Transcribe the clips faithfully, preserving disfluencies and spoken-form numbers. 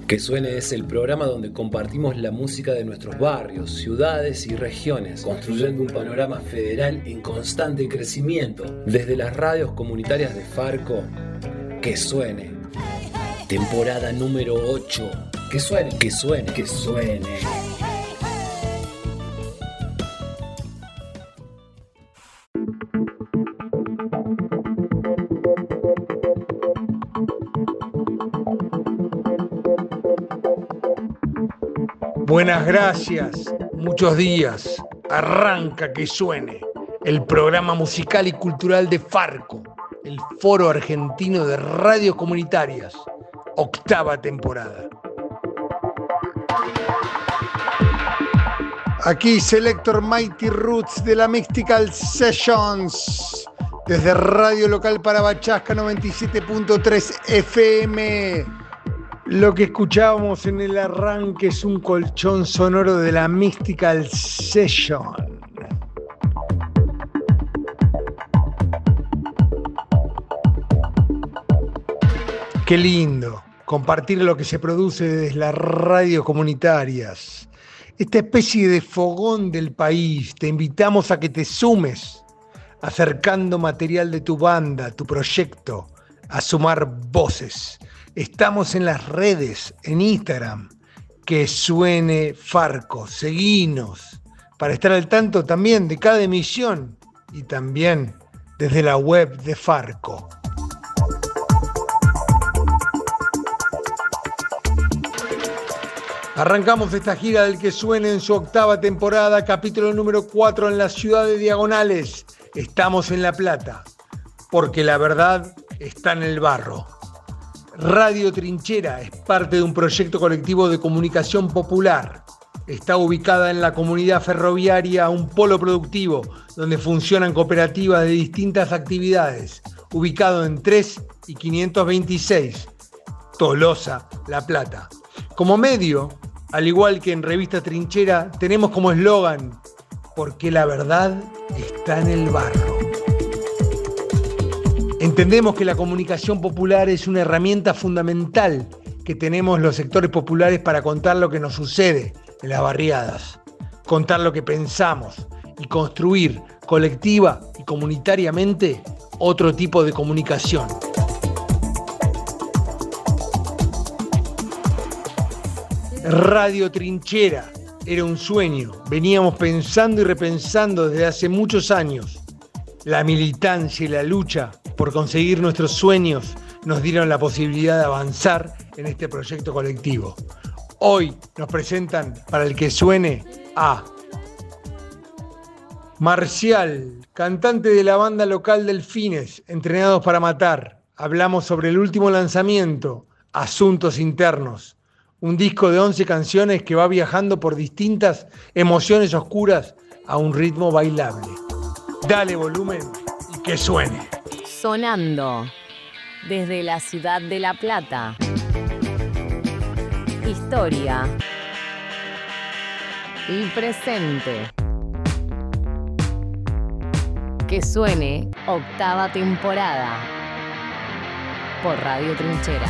Que Suene es el programa donde compartimos la música de nuestros barrios, ciudades y regiones, construyendo un panorama federal en constante crecimiento. Desde las radios comunitarias de Farco, Que Suene. Temporada número ocho. Que suene, que suene, que suene. Buenas gracias, muchos días. Arranca Que Suene, el programa musical y cultural de Farco, el Foro Argentino de Radios Comunitarias, octava temporada. Aquí Selector Mighty Roots de la Mystical Sessions, desde Radio Local para Bachasca noventa y siete punto tres F M. Lo que escuchábamos en el arranque es un colchón sonoro de la Mystical Session. Qué lindo compartir lo que se produce desde las radios comunitarias. Esta especie de fogón del país. Te invitamos a que te sumes, acercando material de tu banda, tu proyecto, a sumar voces. Estamos en las redes, en Instagram, Que Suene Farco. Seguinos para estar al tanto también de cada emisión y también desde la web de Farco. Arrancamos esta gira del Que Suene en su octava temporada, capítulo número cuatro en la ciudad de Diagonales. Estamos en La Plata, porque la verdad está en el barro. Radio Trinchera es parte de un proyecto colectivo de comunicación popular. Está ubicada en la comunidad ferroviaria, un polo productivo donde funcionan cooperativas de distintas actividades, ubicado en tres y quinientos veintiséis, Tolosa, La Plata. Como medio, al igual que en Revista Trinchera, tenemos como eslogan: porque la verdad está en el barro. Entendemos que la comunicación popular es una herramienta fundamental que tenemos los sectores populares para contar lo que nos sucede en las barriadas, contar lo que pensamos y construir colectiva y comunitariamente otro tipo de comunicación. Radio Trinchera era un sueño, veníamos pensando y repensando desde hace muchos años. La militancia y la lucha por conseguir nuestros sueños nos dieron la posibilidad de avanzar en este proyecto colectivo. Hoy nos presentan para el Que Suene a Marcial, cantante de la banda local Delfines, Entrenados para Matar. Hablamos sobre el último lanzamiento, Asuntos Internos, un disco de once canciones que va viajando por distintas emociones oscuras a un ritmo bailable. Dale volumen y que suene. Sonando desde la ciudad de La Plata. Historia y presente. Que Suene, octava temporada. Por Radio Trinchera.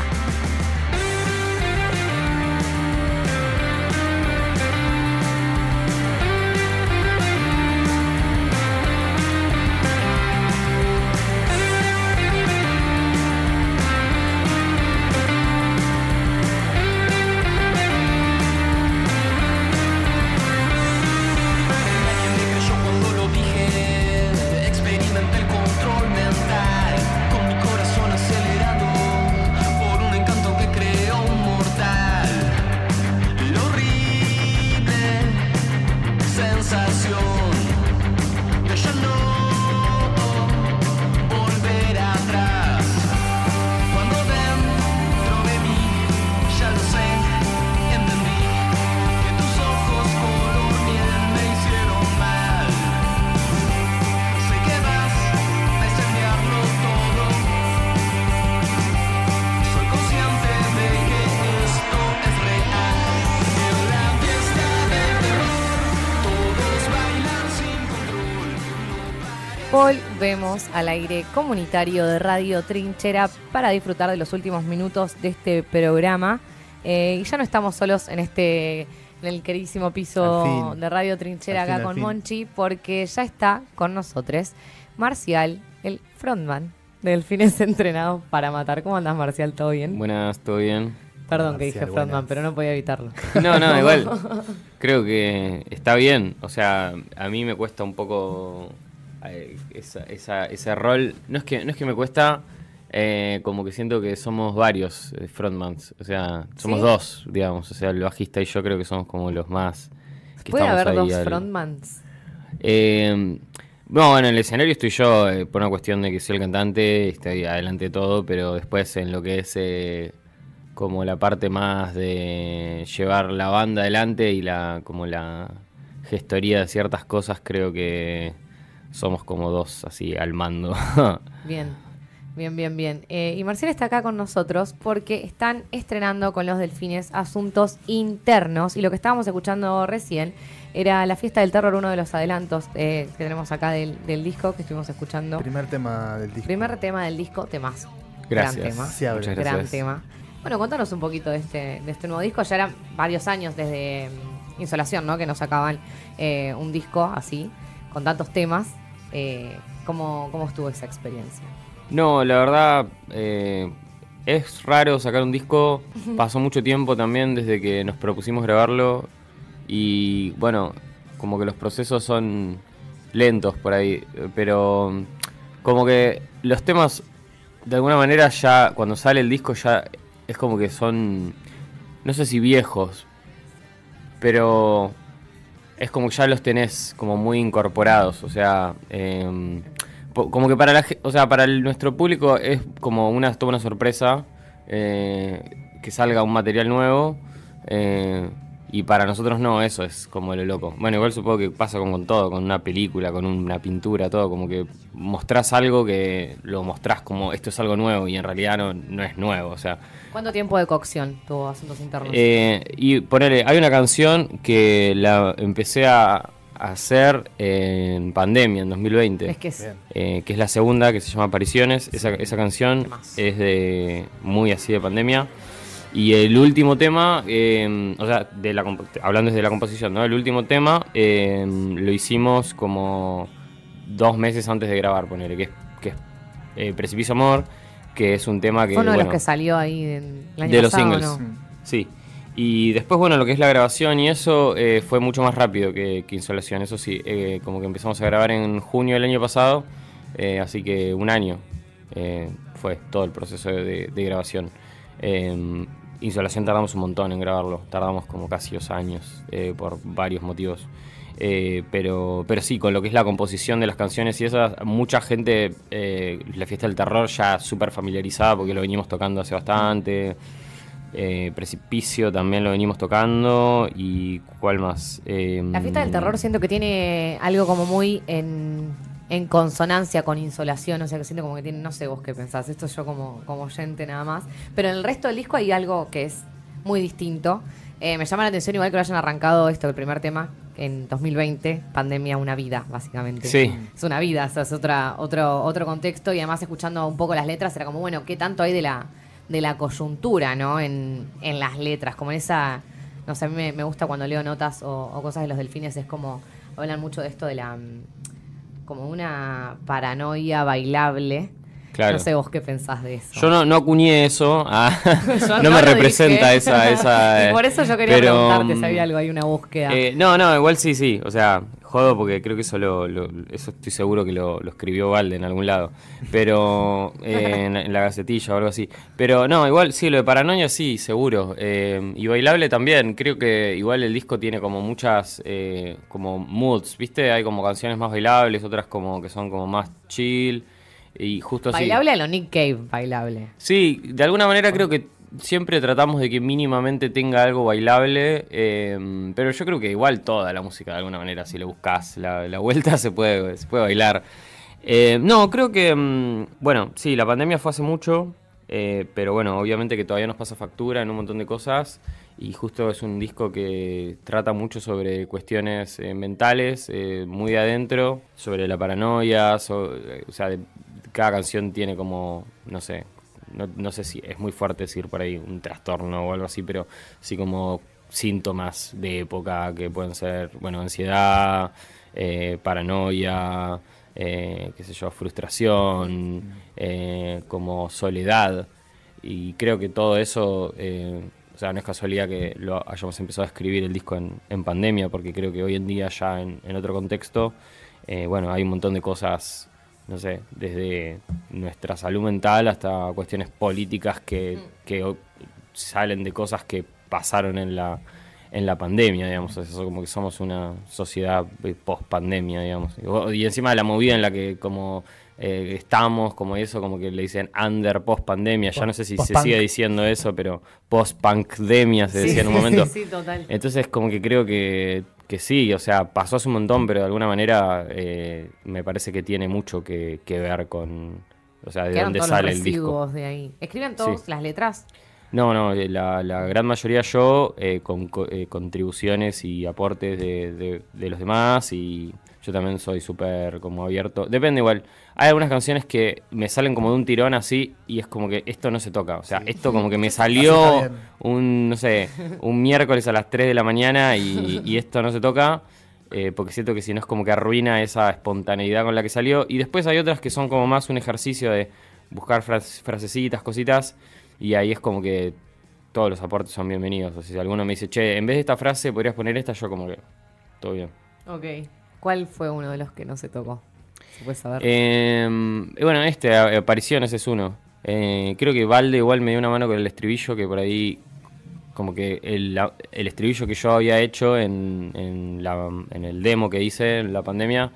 Volvemos al aire comunitario de Radio Trinchera para disfrutar de los últimos minutos de este programa. Eh, y ya no estamos solos en este, en el queridísimo piso de Radio Trinchera acá con Monchi, porque ya está con nosotros Marcial, el frontman de Delfines Entrenados para Matar. ¿Cómo andás, Marcial? ¿Todo bien? Buenas, ¿todo bien? Perdón Marcial, que dije frontman, buenas. Pero no podía evitarlo. No, no, igual. Creo que está bien. O sea, a mí me cuesta un poco eh, esa, esa, ese rol. No es que, no es que me cuesta... Eh, como que siento que somos varios eh, frontmans, o sea, somos ¿Sí? dos, digamos, o sea, el bajista y yo creo que somos como los más que ¿Puede estamos haber ahí dos al... frontmans? Eh, no, bueno, en el escenario estoy yo eh, por una cuestión de que soy el cantante, estoy adelante de todo, pero después en lo que es eh, como la parte más de llevar la banda adelante y la como la gestoría de ciertas cosas, creo que somos como dos así al mando. Bien. Bien, bien, bien. Eh, y Marcial está acá con nosotros porque están estrenando con los Delfines Asuntos Internos. Y lo que estábamos escuchando recién era La Fiesta del Terror, uno de los adelantos eh, que tenemos acá del, del disco que estuvimos escuchando. Primer tema del disco. Primer tema del disco, temazo. Gracias. Gran tema. Sí, Muchas gracias. Gran tema. Bueno, contanos un poquito de este, de este nuevo disco. Ya eran varios años desde um, Insolación, ¿no? Que nos sacaban eh, un disco así, con tantos temas. Eh, ¿cómo, ¿Cómo estuvo esa experiencia? No, la verdad, eh, es raro sacar un disco. Pasó mucho tiempo también desde que nos propusimos grabarlo. Y bueno, como que los procesos son lentos por ahí. Pero como que los temas, de alguna manera ya, cuando sale el disco ya es como que son, no sé si viejos, pero es como que ya los tenés como muy incorporados. O sea... Eh, como que para la, o sea, para el, nuestro público es como una, toda una sorpresa eh, que salga un material nuevo eh, y para nosotros no, eso es como lo loco. Bueno, igual supongo que pasa con, con todo, con una película, con una pintura, todo, como que mostrás algo que lo mostrás como esto es algo nuevo y en realidad no, no es nuevo, o sea... ¿Cuánto tiempo de cocción tuvo Asuntos Internos? Eh, y ponele, hay una canción que la empecé a... hacer en pandemia, en dos mil veinte, es que, es. Eh, que es la segunda, que se llama Apariciones. Esa, esa canción es de muy así de pandemia. Y el último tema, eh, o sea, de la, hablando desde la composición, ¿no? El último tema eh, lo hicimos como dos meses antes de grabar, ponele, que es, que es eh, Precipicio Amor, que es un tema que... Fue uno de bueno, los que salió ahí el año de pasado, los singles, ¿no? Sí. Y después, bueno, lo que es la grabación y eso eh, fue mucho más rápido que, que Insolación. Eso sí, eh, como que empezamos a grabar en junio del año pasado, eh, así que un año eh, fue todo el proceso de, de grabación. Eh, Insolación tardamos un montón en grabarlo, tardamos como casi dos años eh, por varios motivos. Eh, pero, pero sí, con lo que es la composición de las canciones y esas, mucha gente, eh, La Fiesta del Terror ya súper familiarizada porque lo venimos tocando hace bastante. Eh, Precipicio también lo venimos tocando. Y ¿cuál más? Eh, La Fiesta del Terror siento que tiene algo como muy en, en consonancia con Insolación. O sea, que siento como que tiene, no sé vos qué pensás, esto yo como, como oyente nada más. Pero en el resto del disco hay algo que es muy distinto. Eh, me llama la atención igual que lo hayan arrancado esto, el primer tema, en dos mil veinte, pandemia, una vida, básicamente. Sí. Es una vida, o sea, es otra, otro, otro contexto. Y además escuchando un poco las letras era como, bueno, ¿qué tanto hay de la... de la coyuntura, ¿no? En, en las letras, como en esa... No sé, a mí me, me gusta cuando leo notas o, o cosas de los Delfines, es como... Hablan mucho de esto de la... como una paranoia bailable. Claro. No sé vos qué pensás de eso. Yo no, no acuñé eso. Ah, no, no me representa dije. esa... esa y por eso yo quería pero, preguntarte si había algo ahí, una búsqueda. Eh, no, no, igual sí, sí. O sea, jodo porque creo que eso lo, lo eso estoy seguro que lo, lo escribió Valde en algún lado. Pero eh, en, en la Gacetilla o algo así. Pero no, igual sí, lo de Paranoia sí, seguro. Eh, y bailable también. Creo que igual el disco tiene como muchas eh, como moods, ¿viste? Hay como canciones más bailables, otras como que son como más chill. Y justo bailable así. a lo Nick Cave, bailable. Sí, de alguna manera creo que siempre tratamos de que mínimamente tenga algo bailable, eh, pero yo creo que igual toda la música de alguna manera, si le buscas la, la vuelta, se puede, se puede bailar. Eh, no, creo que, mm, bueno, sí, la pandemia fue hace mucho, eh, pero bueno, obviamente que todavía nos pasa factura en un montón de cosas, y justo es un disco que trata mucho sobre cuestiones eh, mentales, eh, muy de adentro, sobre la paranoia, so, eh, o sea, de, cada canción tiene como, no sé, no, no sé si es muy fuerte decir por ahí un trastorno o algo así, pero sí como síntomas de época que pueden ser, bueno, ansiedad, eh, paranoia, eh, qué sé yo, frustración, eh, como soledad. Y creo que todo eso, eh, o sea, no es casualidad que lo hayamos empezado a escribir el disco en, en pandemia, porque creo que hoy en día ya en, en otro contexto, eh, bueno, hay un montón de cosas, no sé, desde nuestra salud mental hasta cuestiones políticas que, que salen de cosas que pasaron en la en la pandemia, digamos. Eso, como que somos una sociedad post-pandemia, digamos. Y, y encima de la movida en la que como eh, estamos, como eso, como que le dicen under post-pandemia. Ya no sé si se sigue diciendo eso, pero post-punkdemia se Sí, decía en un sí, momento. sí, total. Entonces como que creo que, que sí, o sea, pasó hace un montón, pero de alguna manera eh, me parece que tiene mucho que, que ver con, o sea, de Quedaron dónde todos sale los el disco. residuos de ahí. ¿Escriben todos Sí. las letras? No, no, eh, la, la gran mayoría yo, eh, con co- eh, contribuciones y aportes de, de- de los demás, y yo también soy súper como abierto. Depende igual, hay algunas canciones que me salen como de un tirón así, y es como que esto no se toca, o sea, esto como que me Así salió está bien. un, no sé, un miércoles a las tres de la mañana y, y esto no se toca, eh, porque siento que si no es como que arruina esa espontaneidad con la que salió. Y después hay otras que son como más un ejercicio de buscar fras- frasecitas, cositas. Y ahí es como que todos los aportes son bienvenidos. O sea, si alguno me dice, che, en vez de esta frase podrías poner esta, yo como que, todo bien. Ok. ¿Cuál fue uno de los que no se tocó? ¿Se puede saber? Eh, y bueno, este, a- Apariciones es uno. Eh, creo que Valde igual me dio una mano con el estribillo, que por ahí, como que el, la- el estribillo que yo había hecho en, en, la, en el demo que hice en la pandemia,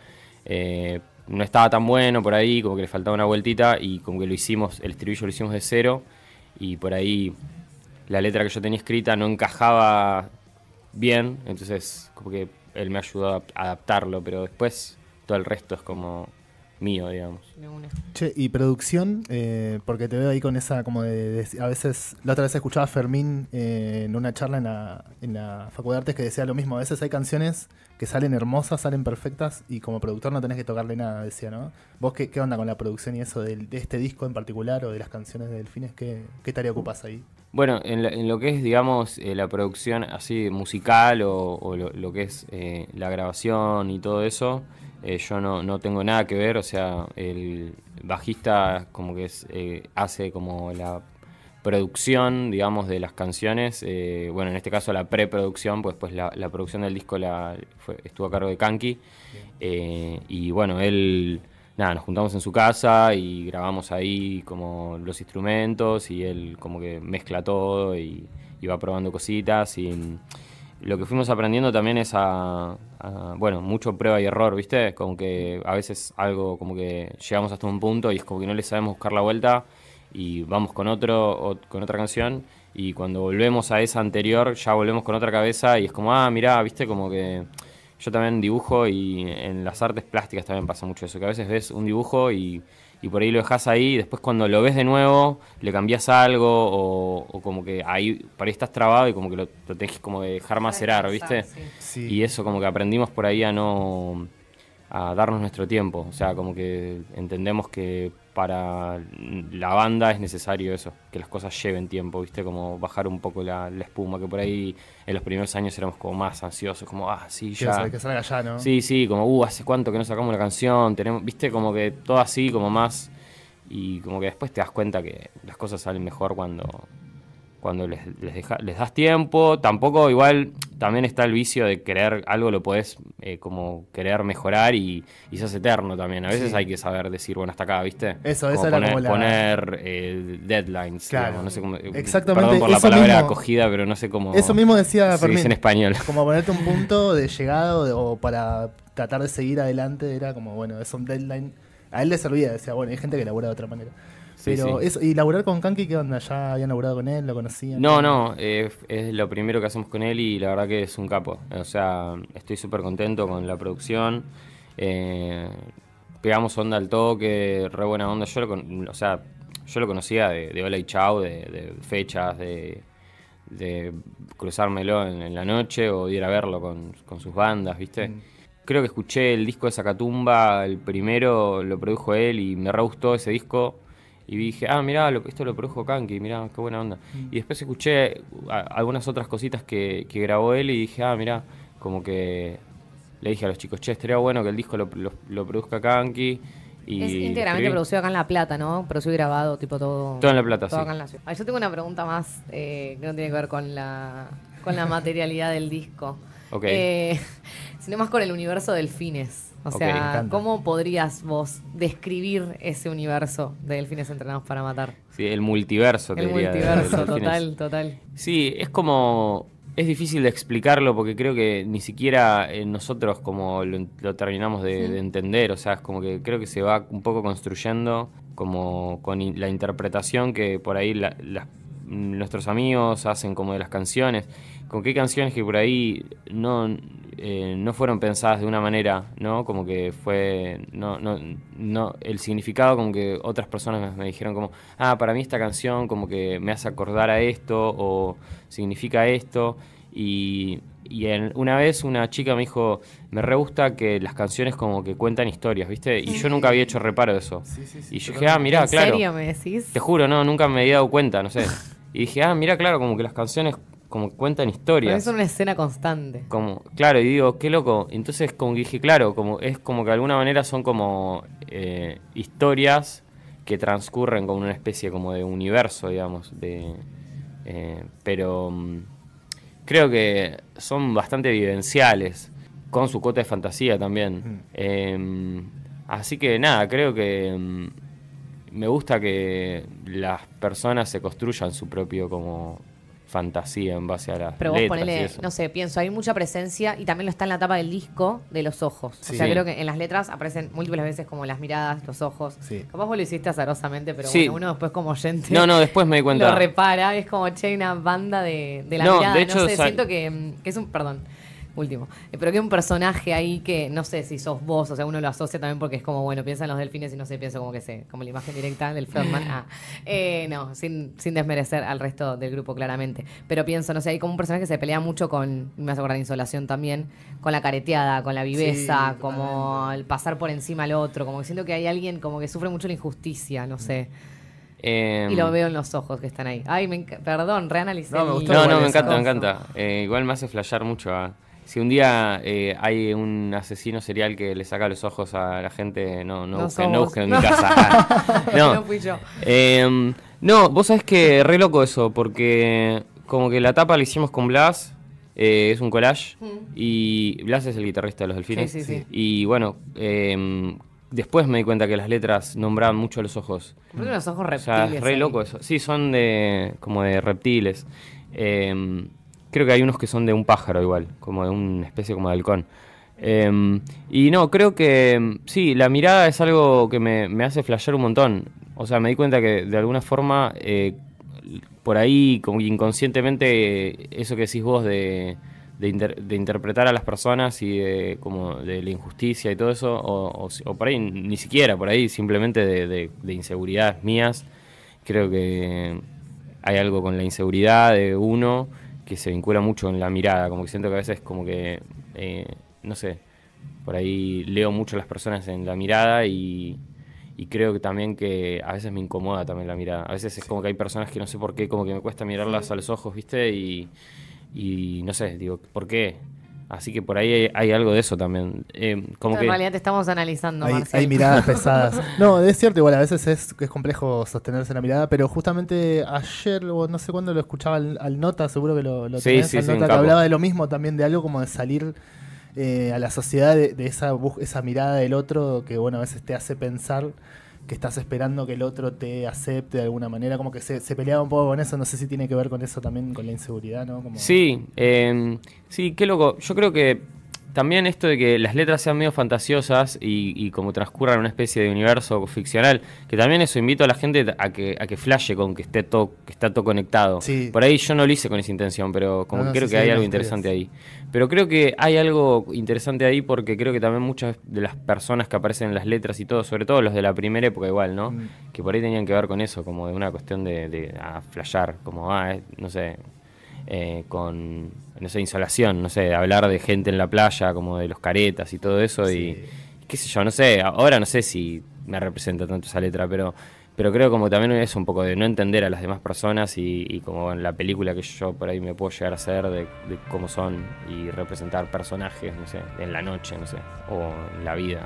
eh, no estaba tan bueno por ahí, como que le faltaba una vueltita, y como que lo hicimos, el estribillo lo hicimos de cero, y por ahí la letra que yo tenía escrita no encajaba bien, entonces como que él me ayudó a adaptarlo, pero después todo el resto es como mío, digamos. De una. Che, y producción, eh, porque te veo ahí con esa, como de, de- a veces, la otra vez escuchaba a Fermín eh, en una charla en la, en la Facultad de Artes que decía lo mismo, a veces hay canciones que salen hermosas, salen perfectas y como productor no tenés que tocarle nada, decía, ¿no? ¿Vos qué, qué onda con la producción y eso del- de, este disco en particular o de las canciones de Delfines? ¿Qué, qué tarea ocupas ahí? Bueno, en, la- en lo que es, digamos, eh, la producción así musical o, o lo, lo que es eh, la grabación y todo eso, eh, yo no, no tengo nada que ver. O sea, el bajista como que es, eh, hace como la producción, digamos, de las canciones. Eh, bueno, en este caso la preproducción, pues pues la, la producción del disco la fue- estuvo a cargo de Kanki. Eh, y bueno, él, nada, nos juntamos en su casa y grabamos ahí como los instrumentos, y él como que mezcla todo y, y va probando cositas. Y mm, lo que fuimos aprendiendo también es a, a, bueno, mucho prueba y error, ¿viste? Como que a veces algo como que llegamos hasta un punto y es como que no le sabemos buscar la vuelta y vamos con otro o con otra canción, y cuando volvemos a esa anterior ya volvemos con otra cabeza y es como, ah, mirá, ¿viste? Como que yo también dibujo, y en las artes plásticas también pasa mucho eso, que a veces ves un dibujo y, y por ahí lo dejas ahí, y después cuando lo ves de nuevo le cambias algo, o, o como que ahí por ahí estás trabado y como que lo, lo tenés que como dejar macerar, ¿viste? Sí. Sí. Y eso como que aprendimos por ahí a no a darnos nuestro tiempo, o sea, como que entendemos que para la banda es necesario eso, que las cosas lleven tiempo, ¿viste? Como bajar un poco la, la espuma, que por ahí en los primeros años éramos como más ansiosos, como, ah, sí, Quiero ya. saber que salga ya, ¿no? Sí, sí, como, uh, hace cuánto que no sacamos una canción, tenemos, ¿viste? Como que todo así, como más, y como que después te das cuenta que las cosas salen mejor cuando cuando les, les, deja- les das tiempo. Tampoco igual, también está el vicio de querer algo, lo podés eh, como querer mejorar y, y se hace eterno también. A veces Sí. hay que saber decir, bueno, hasta acá, ¿viste? Eso, como esa era poner, como la- poner eh, deadlines, Claro. digamos, no sé cómo, Exactamente, perdón por la eso palabra mismo- acogida, pero no sé cómo Eso mismo decía se Fermín. dice en español. Como ponerte un punto de llegado de- o para tratar de seguir adelante, era como, bueno, es un deadline. A él le servía, decía, bueno, hay gente que labura de otra manera. Sí, Pero sí. eso, ¿y laburar con Kanki qué onda? ¿Ya habían laburado con él? ¿Lo conocían? No, no, eh, es lo primero que hacemos con él y la verdad que es un capo. O sea, estoy súper contento con la producción. Eh, pegamos onda al toque, re buena onda. Yo lo, con- o sea, yo lo conocía de, de Hola y Chau, de, de fechas, de, de cruzármelo en, en la noche o de ir a verlo con, con sus bandas, ¿viste? Mm. Creo que escuché el disco de Sacatumba, el primero lo produjo él y me re gustó ese disco. Y dije, ah, mirá, lo, esto lo produjo Kanki, mirá, qué buena onda. Mm. Y después escuché a, algunas otras cositas que, que grabó él y dije, ah, mirá, como que le dije a los chicos, che, estaría bueno que el disco lo, lo, lo produzca Kanki. Y es íntegramente escribí. producido acá en La Plata, ¿no? Producido y grabado, tipo todo. Todo en La Plata, todo sí. Acá en la ciudad. Ah, yo tengo una pregunta más eh, que no tiene que ver con la, con la materialidad del disco. Ok. Eh, sino más con el universo Delfines. O sea, Okay, ¿cómo podrías vos describir ese universo de Delfines Entrenados para Matar? Sí, el multiverso, te el diría. El multiverso, de, de total, total. Sí, es como... Es difícil de explicarlo porque creo que ni siquiera eh, nosotros como lo, lo terminamos de, sí. de entender. O sea, es como que creo que se va un poco construyendo como con in, la interpretación que por ahí la, la, nuestros amigos hacen como de las canciones. Con qué canciones que por ahí no... Eh, no fueron pensadas de una manera, ¿no? Como que fue, no, no, no, el significado como que otras personas me, me dijeron como, ah, para mí esta canción como que me hace acordar a esto o significa esto y, y en, una vez una chica me dijo, me re gusta que las canciones como que cuentan historias, ¿viste? Y yo nunca había hecho reparo de eso. Sí, sí, sí, y yo dije, ah, mirá, claro. ¿En serio me decís? Te juro, no, nunca me había dado cuenta, no sé. Y dije, ah, mirá, claro, como que las canciones como cuentan historias. Es una escena constante. Como, claro, y digo, qué loco. Entonces como que dije, claro, como es como que de alguna manera son como eh, historias que transcurren como una especie como de universo, digamos. de eh, Pero um, creo que son bastante vivenciales, con su cuota de fantasía también. Mm. Eh, así que nada, creo que um, me gusta que las personas se construyan su propio como... fantasía en base a las Pero vos letras ponele, y eso. no sé, pienso, hay mucha presencia y también lo está en la tapa del disco de los ojos. Sí. O sea, creo que en las letras aparecen múltiples veces como las miradas, los ojos. Sí. Capaz vos lo hiciste azarosamente, pero sí. bueno, uno después como oyente no, no, después me di cuenta. Lo repara, es como, che, hay una banda de, de la no, mirada. De hecho, no sé, sal... siento que, que es un, perdón, último, eh, pero que hay un personaje ahí que no sé si sos vos, o sea, uno lo asocia también porque es como, bueno, piensa en los delfines y no sé, piensa como que sé, como la imagen directa del Frontman. Ah, eh, no, sin, sin desmerecer al resto del grupo, claramente. Pero pienso, no sé, hay como un personaje que se pelea mucho con, me hace acordar de Insolación también, con la careteada, con la viveza, sí, como el pasar por encima al otro, como que siento que hay alguien como que sufre mucho la injusticia, no sé. Eh, y lo veo en los ojos que están ahí. Ay, me enc- perdón, reanalicé. No, me gustó. No, no, me encanta, me encanta. Eh, igual me hace flashear mucho a... Si un día eh, hay un asesino serial que le saca los ojos a la gente, no, no, no busquen, no busquen en mi casa. no. no fui yo. Eh, no, vos sabés que re loco eso, porque como que la tapa la hicimos con Blas, eh, es un collage, mm. y Blas es el guitarrista de Los Delfines. Sí, sí, sí. Y bueno, eh, después me di cuenta que las letras nombraban mucho los ojos. Porque los ojos reptiles. O sea, es re ahí. loco eso. Sí, son de como de reptiles. Eh, Creo que hay unos que son de un pájaro igual, como de una especie como de halcón. Eh, y no, creo que sí, la mirada es algo que me, me hace flashear un montón. O sea, me di cuenta que de alguna forma, eh, por ahí, como inconscientemente, eso que decís vos de, de, inter, de interpretar a las personas y de, como de la injusticia y todo eso, o, o, o por ahí ni siquiera, por ahí simplemente de, de, de inseguridades mías, creo que hay algo con la inseguridad de uno que se vincula mucho en la mirada, como que siento que a veces como que, eh, no sé, por ahí leo mucho a las personas en la mirada y, y creo que también que a veces me incomoda también la mirada. A veces es como que hay personas que no sé por qué, como que me cuesta mirarlas a los ojos, ¿viste? Y, y no sé, digo, ¿por qué? Así que por ahí hay, hay algo de eso también. Eh, como en que realidad te estamos analizando, hay, Marcel. hay miradas pesadas. No, es cierto, igual a veces es, es complejo sostenerse la mirada, pero justamente ayer, o no sé cuándo lo escuchaba al, al Nota, seguro que lo, lo sí, tenés, sí, al sí, Nota, que hablaba de lo mismo también, de algo como de salir eh, a la sociedad de, de esa, esa mirada del otro que, bueno, a veces te hace pensar que estás esperando que el otro te acepte de alguna manera, como que se, se peleaba un poco con eso, no sé si tiene que ver con eso también, con la inseguridad, ¿no? Como... Sí, eh, sí, qué loco. Yo creo que también esto de que las letras sean medio fantasiosas y, y como transcurran una especie de universo ficcional, que también eso invito a la gente a que a que flashe con que esté todo que está todo conectado. Sí. Por ahí yo no lo hice con esa intención, pero como no, no, creo sí, que sí, hay algo historias. interesante ahí. Pero creo que hay algo interesante ahí porque creo que también muchas de las personas que aparecen en las letras y todo, sobre todo los de la primera época igual, ¿no? Mm. Que por ahí tenían que ver con eso, como de una cuestión de, de ah, flashear, como, ah, eh, no sé... Eh, con, no sé, Insolación, no sé, hablar de gente en la playa, como de los caretas y todo eso, sí. y qué sé yo, no sé, ahora no sé si me representa tanto esa letra, pero pero creo como también es un poco de no entender a las demás personas y, y como en la película que yo por ahí me puedo llegar a hacer de, de cómo son y representar personajes, no sé, en la noche, no sé, o en la vida.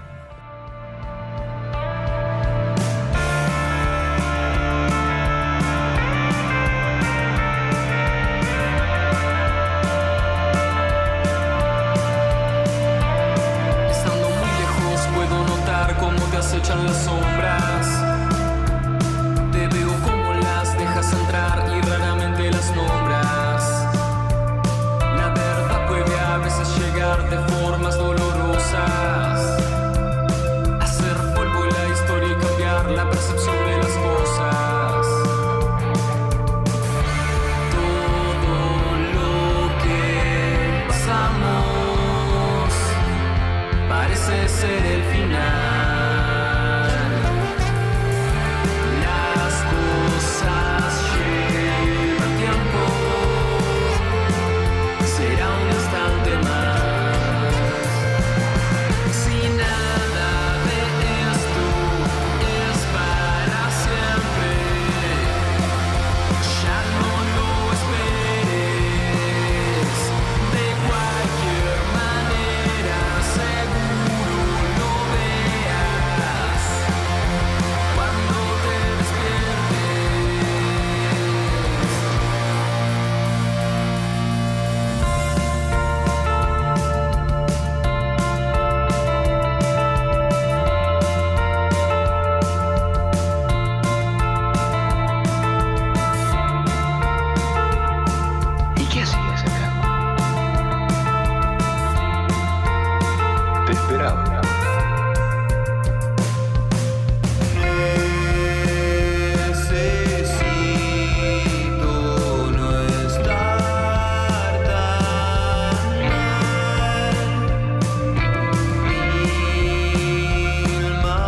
Estando muy lejos puedo notar cómo te acechan las sombras. Te veo como las dejas entrar y raramente las nombras. La verdad puede a veces llegar de formas dolorosas, hacer polvo la historia y cambiar la percepción de las cosas. Todo lo que pasamos parece ser el final. Las cosas llevan tiempo, será un instante más. Si nada de esto es para siempre, ya no lo esperes. De cualquier manera, seguro lo veas cuando te despiertes. ¿Y qué hacías acá? Te esperaba. Necesito no estar tan mal. Mil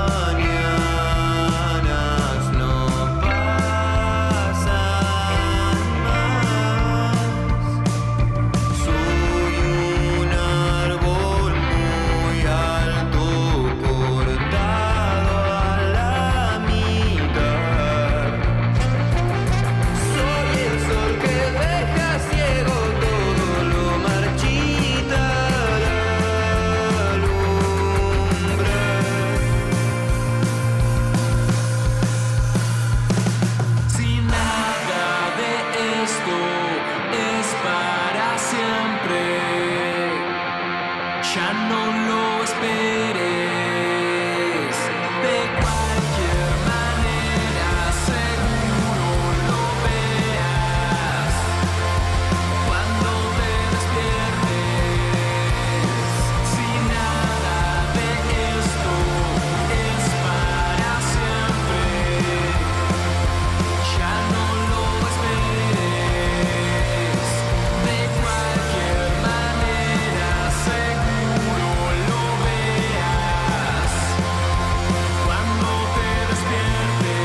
mañanas no pasan más. Soy un árbol muy alto cortado a la mitad. Soy el sol que deja ciego todo lo marchita la lumbre. Si nada de esto es para siempre, ya no lo esperes. De cualquier manera, seguro lo veas cuando te despiertes. Si nada de esto es para siempre, ya no lo esperes. De cualquier manera, seguro lo veas cuando te despiertes.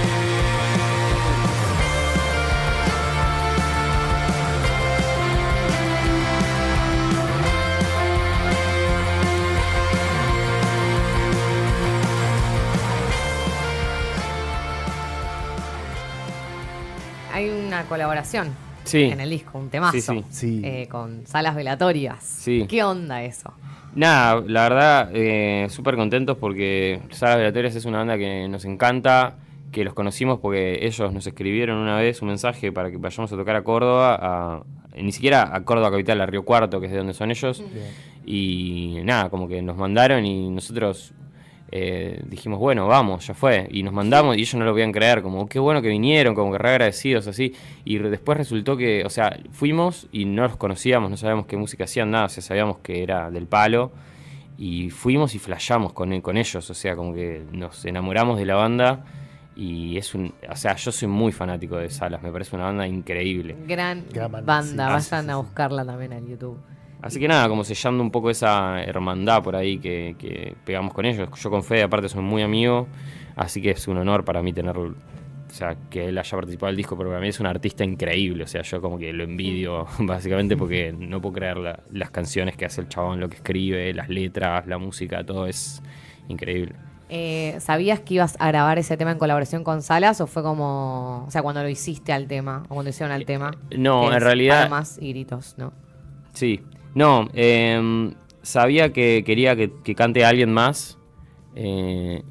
Hay una colaboración Sí. en el disco, un temazo, Sí, sí. Sí. eh, con Salas Velatorias. Sí. ¿Qué onda eso? Nada, la verdad, eh, súper contentos porque Salas Velatorias es una banda que nos encanta, que los conocimos porque ellos nos escribieron una vez un mensaje para que vayamos a tocar a Córdoba, a, ni siquiera a Córdoba capital, a Río Cuarto, que es de donde son ellos, y nada, como que nos mandaron y nosotros eh, dijimos, bueno, vamos, ya fue, y nos mandamos y ellos no lo podían creer, como qué bueno que vinieron, como que re agradecidos así, y re- después resultó que, o sea, fuimos y no los conocíamos, no sabíamos qué música hacían, nada, o sea, sabíamos que era del palo, y fuimos y flashamos con, con ellos, o sea, como que nos enamoramos de la banda. Y es un, o sea, yo soy muy fanático de Salas, me parece una banda increíble. Gran, Gran banda, banda, sí. vayan Ah, sí, sí, a sí. buscarla también en YouTube. Así que nada, como sellando un poco esa hermandad por ahí que, que pegamos con ellos. Yo con Fede aparte soy muy amigo, así que es un honor para mí tenerlo, o sea, que él haya participado del disco, pero para mí es un artista increíble, o sea, yo como que lo envidio básicamente porque no puedo creer la- las canciones que hace el chabón, lo que escribe, las letras, la música, todo es increíble. Eh, ¿Sabías que ibas a grabar ese tema en colaboración con Salas o fue como, o sea, cuando lo hiciste al tema o cuando hicieron al tema? No, que en es realidad... Palmas y gritos, ¿no? Sí. No, eh, sabía que quería que, que cante a alguien más eh,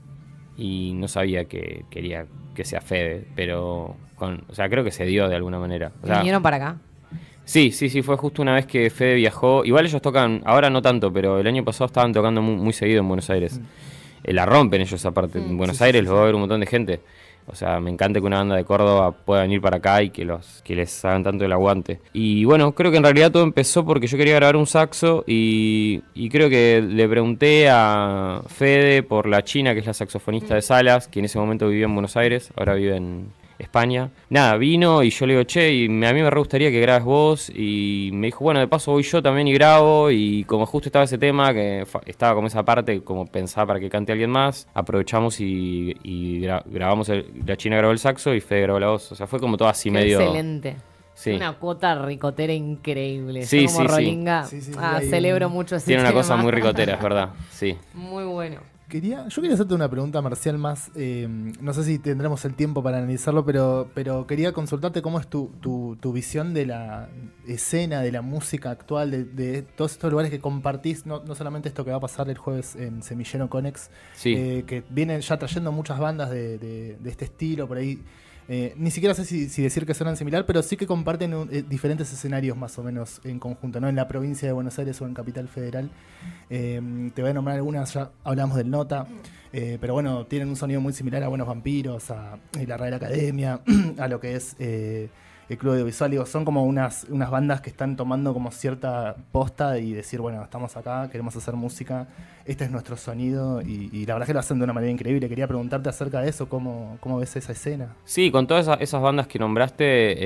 y no sabía que quería que sea Fede, pero con, o sea, creo que se dio de alguna manera. O sea, ¿Vinieron para acá? Sí, sí, sí, fue justo una vez que Fede viajó. Igual ellos tocan, ahora no tanto, pero el año pasado estaban tocando muy, muy seguido en Buenos Aires. Mm. Eh, la rompen ellos aparte. Mm, en Buenos sí, Aires sí, los sí. va a ver un montón de gente. O sea, me encanta que una banda de Córdoba pueda venir para acá y que los que les hagan tanto el aguante. Y bueno, creo que en realidad todo empezó porque yo quería grabar un saxo y, y creo que le pregunté a Fede por la China, que es la saxofonista de Salas, que en ese momento vivía en Buenos Aires, ahora vive en España. Nada, vino y yo le digo, che, y me, a mí me re gustaría que grabes vos. Y me dijo, bueno, de paso voy yo también y grabo. Y como justo estaba ese tema, que fa- estaba como esa parte, como pensaba para que cante alguien más, aprovechamos y, y gra- grabamos, el, la China grabó el saxo y Fede grabó la voz. O sea, fue como todo así. Qué medio... Excelente. Sí. Una cuota ricotera increíble. Sí, Yo como sí, Rolinga, sí. Sí, sí, ah, sí, celebro un... mucho ese Tiene una tema. cosa muy ricotera, es verdad. Sí. Muy bueno. Quería, yo quería hacerte una pregunta, Marcial, más, eh, no sé si tendremos el tiempo para analizarlo, pero, pero quería consultarte cómo es tu, tu, tu visión de la escena, de la música actual, de, de todos estos lugares que compartís, no, no solamente esto que va a pasar el jueves en Semillero Conex, Sí. eh, que vienen ya trayendo muchas bandas de, de, de este estilo por ahí. Eh, ni siquiera sé si, si decir que suenan similar, pero sí que comparten un, eh, diferentes escenarios más o menos en conjunto, ¿no? En la provincia de Buenos Aires o en Capital Federal. Eh, te voy a nombrar algunas, ya hablamos del Nota, eh, pero bueno, tienen un sonido muy similar a Buenos Vampiros, a, a la Real Academia, a lo que es eh, el Club Audiovisual. Digo, son como unas, unas bandas que están tomando como cierta posta y decir, bueno, estamos acá, queremos hacer música, este es nuestro sonido, y, y la verdad es que lo hacen de una manera increíble. Quería preguntarte acerca de eso, cómo, cómo ves esa escena. Sí, con todas esas, esas bandas que nombraste,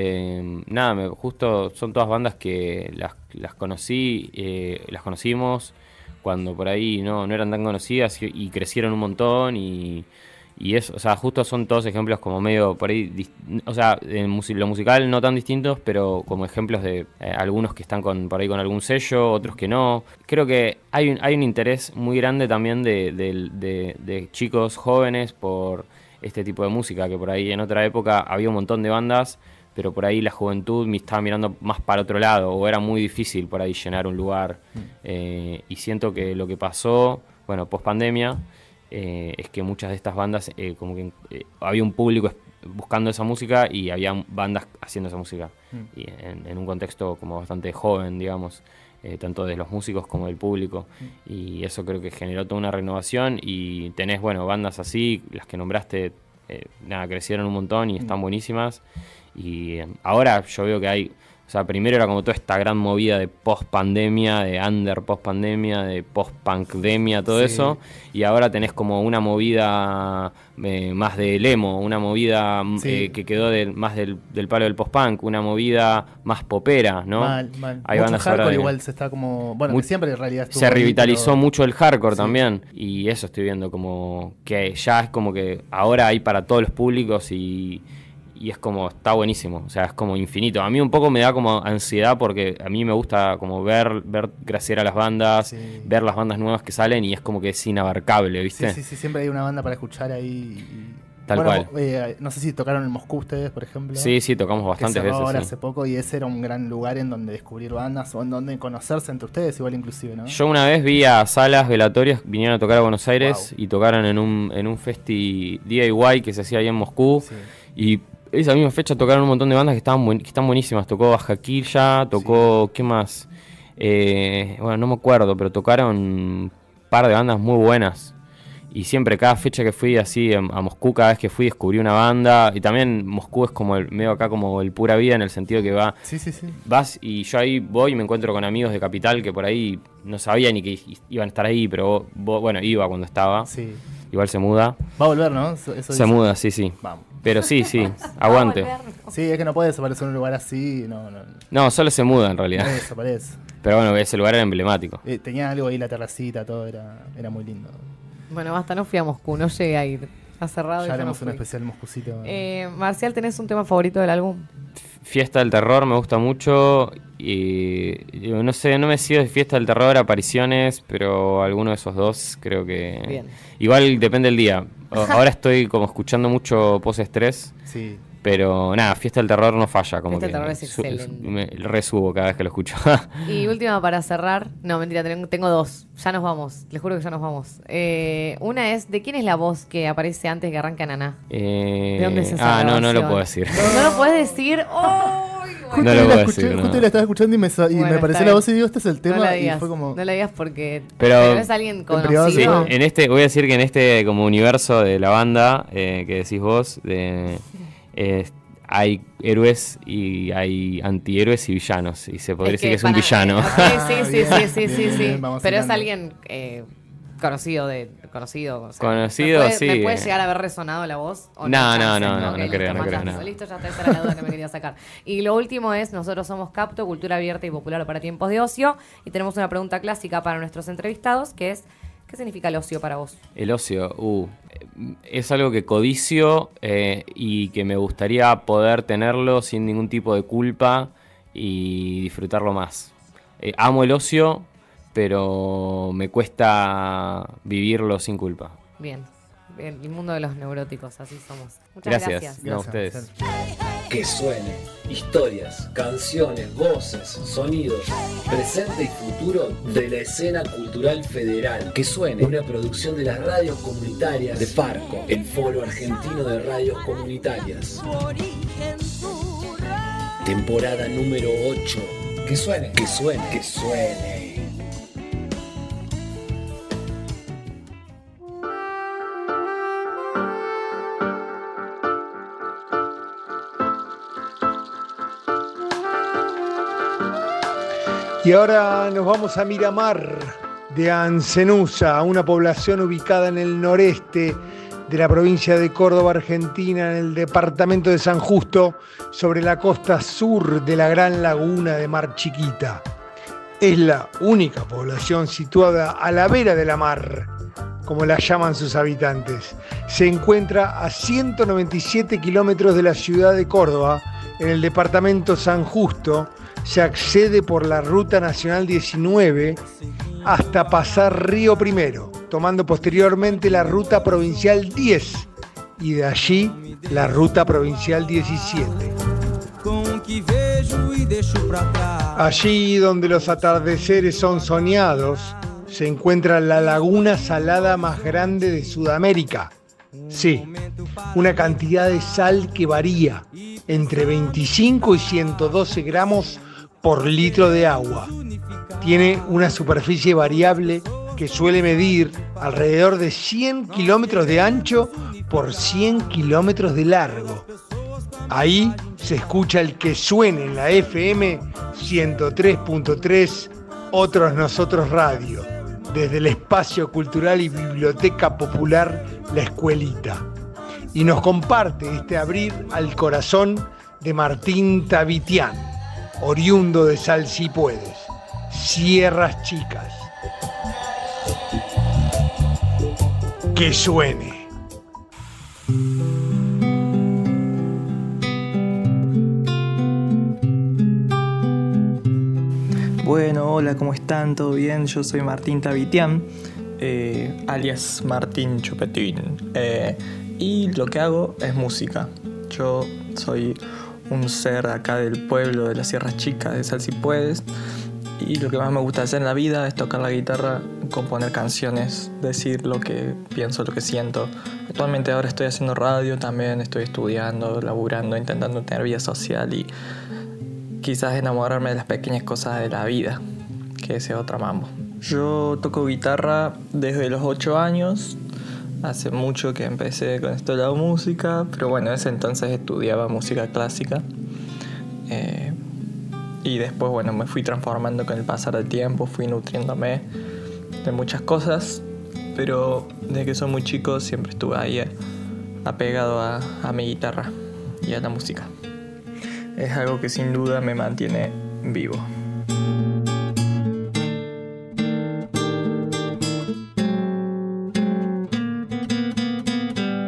eh, nada, me, justo son todas bandas que las, las conocí, eh, las conocimos cuando por ahí no, no eran tan conocidas y, y crecieron un montón y... Y eso, o sea, justo son todos ejemplos como medio por ahí, dis- o sea, en mus- lo musical no tan distintos, pero como ejemplos de eh, algunos que están con por ahí con algún sello, otros que no. Creo que hay un, hay un interés muy grande también de, de, de, de chicos jóvenes por este tipo de música, que por ahí en otra época había un montón de bandas, pero por ahí la juventud me estaba mirando más para otro lado, o era muy difícil por ahí llenar un lugar. Mm. Eh, y siento que lo que pasó, bueno, post pandemia, Eh, es que muchas de estas bandas, eh, como que eh, había un público buscando esa música y había bandas haciendo esa música. Mm. Y en, en un contexto como bastante joven, digamos, eh, tanto de los músicos como del público. Mm. Y eso creo que generó toda una renovación y tenés, bueno, bandas así, las que nombraste, eh, nada, crecieron un montón y están mm. buenísimas. Y eh, ahora yo veo que hay... O sea, primero era como toda esta gran movida de post-pandemia, de under post-pandemia, de post-punkdemia, todo sí. eso. Y ahora tenés como una movida eh, más del emo, una movida sí. eh, que quedó de, más del, del palo del post-punk, una movida más popera, ¿no? Mal, mal. Hay mucho bandas hardcore de, igual se está como... Bueno, muy, que siempre en realidad estuvo se revitalizó ahí, pero... mucho el hardcore sí. también. Y eso estoy viendo como que ya es como que ahora hay para todos los públicos y... Y es como, está buenísimo, o sea, es como infinito. A mí un poco me da como ansiedad porque a mí me gusta como ver, ver crecer a las bandas, sí. ver las bandas nuevas que salen y es como que es inabarcable, ¿viste? Sí, sí, sí, siempre hay una banda para escuchar ahí. Y... Tal bueno, cual. Eh, no sé si tocaron en Moscú ustedes, por ejemplo. Sí, sí, tocamos bastantes que veces. Ahora sí. hace poco y ese era un gran lugar en donde descubrir bandas o en donde conocerse entre ustedes, igual inclusive, ¿no? Yo una vez vi a Salas Velatorias, vinieron a tocar a Buenos Aires wow. y tocaron en un, en un festi D I Y que se hacía ahí en Moscú. Sí. Y esa misma fecha tocaron un montón de bandas que estaban buen, que están buenísimas. Tocó Baja Quilla, tocó, sí. ¿qué más? Eh, bueno, no me acuerdo, pero tocaron un par de bandas muy buenas. Y siempre, cada fecha que fui así a, a Moscú, cada vez que fui descubrí una banda. Y también Moscú es como el medio acá como el pura vida en el sentido que va, sí, sí, sí. vas y yo ahí voy y me encuentro con amigos de Capital que por ahí no sabía ni que iban a estar ahí, pero vos, bueno, iba cuando estaba. Sí. Igual se muda. Va a volver, ¿no? Eso, eso se muda, sí, sí. Vamos. Pero sí, sí, aguante. Sí, es que no puede desaparecer en un lugar así, no, no. No, solo se muda en realidad. No desaparece. Pero bueno, ese lugar era emblemático. Eh, tenía algo ahí, la terracita, todo, era, era muy lindo. Bueno, basta, no fui a Moscú, no llegué a ir. Está cerrado. Ya haremos no un especial Moscucito. Eh, Marcial, ¿tenés un tema favorito del álbum? Fiesta del Terror me gusta mucho Y yo no sé, no me sigo de Fiesta del Terror, apariciones, pero alguno de esos dos creo que... Bien. Igual depende del día. O- Ahora estoy como escuchando mucho post-estrés, Sí. pero nada, Fiesta del Terror no falla. Como Fiesta del que Terror es su- excelente. me resubo cada vez que lo escucho. Y última para cerrar. No, mentira, ten- tengo dos. Ya nos vamos. Les juro que ya nos vamos. Eh, una es, ¿de quién es la voz que aparece antes que arranca Naná? Eh, ¿De dónde es esa ah, no, no lo grabación? puedo decir. ¿No lo puedes decir? ¡Oh! Justo, No hoy lo la puedo escuché, decir, justo no. hoy la estaba escuchando y me, sa- y Bueno, me está apareció bien. la voz y digo, este es el tema. No la y digas, fue como... no la digas porque Pero- pero es alguien privado, conocido. Sí, en este, voy a decir que en este como universo de la banda eh, que decís vos, de, eh, hay héroes y hay antihéroes y villanos. Y se podría Es decir que es un para- villano. Ok, sí, sí, Bien, sí, sí, bien, sí, bien, sí. bien, vamos Pero es hilando. alguien eh, conocido de conocido. O sea, Conocido, ¿me puede, sí, ¿Me puede eh. llegar a haber resonado la voz? ¿O No, Chance, no, no, no, Ok, no listo, creo, no creo, fantástico. no. Listo, ya está, esa era la duda que me quería sacar. Y lo último es, nosotros somos Capto, cultura abierta y popular para tiempos de ocio. Y tenemos una pregunta clásica para nuestros entrevistados, que es, ¿qué significa el ocio para vos? El ocio, uh, es algo que codicio eh, y que me gustaría poder tenerlo sin ningún tipo de culpa y disfrutarlo más. Eh, amo el ocio, pero me cuesta vivirlo sin culpa. Bien, bien, el mundo de los neuróticos, así somos. Muchas Gracias. gracias. No, a ustedes. Que suene. Historias, canciones, voces, sonidos, presente y futuro de la escena cultural federal. Que suene. Una producción de las radios comunitarias de Farco, el Foro Argentino de Radios Comunitarias. Temporada número ocho. Que suene. Que suene. Que suene. Y ahora nos vamos a Miramar de Ancenusa, una población ubicada en el noreste de la provincia de Córdoba, Argentina, en el departamento de San Justo, sobre la costa sur de la gran laguna de Mar Chiquita. Es la única población situada a la vera de la mar, como la llaman sus habitantes. Se encuentra a ciento noventa y siete kilómetros de la ciudad de Córdoba, en el departamento San Justo. Se accede por la Ruta Nacional diecinueve hasta pasar Río Primero, tomando posteriormente la Ruta Provincial diez y de allí la Ruta Provincial diecisiete. Allí donde los atardeceres son soñados, se encuentra la laguna salada más grande de Sudamérica. Sí, una cantidad de sal que varía entre veinticinco y ciento doce gramos por litro de agua. Tiene una superficie variable que suele medir alrededor de cien kilómetros de ancho por cien kilómetros de largo. Ahí se escucha el que suene en la F M ciento tres punto tres Otros Nosotros Radio, desde el espacio cultural y biblioteca popular La Escuelita. Y nos comparte este abrir al corazón de Martín Tavitian, oriundo de Sal Si Puedes, Sierras Chicas. Que suene. Bueno, hola, ¿cómo están? ¿Todo bien? Yo soy Martín Tavitian, eh, alias Martín Chupetín. Eh, y lo que hago es música. Yo soy un ser acá del pueblo de las Sierras Chicas, de Sal Si Puedes. Y lo que más me gusta hacer en la vida es tocar la guitarra, componer canciones, decir lo que pienso, lo que siento. Actualmente ahora estoy haciendo radio también, estoy estudiando, laburando, intentando tener vida social y quizás enamorarme de las pequeñas cosas de la vida, que ese es otro mambo. Yo toco guitarra desde los ocho años, hace mucho que empecé con esto de la música, pero bueno, en ese entonces estudiaba música clásica. Eh, y después, bueno, me fui transformando con el pasar del tiempo, fui nutriéndome de muchas cosas, pero desde que soy muy chico siempre estuve ahí apegado a, a mi guitarra y a la música. Es algo que sin duda me mantiene vivo.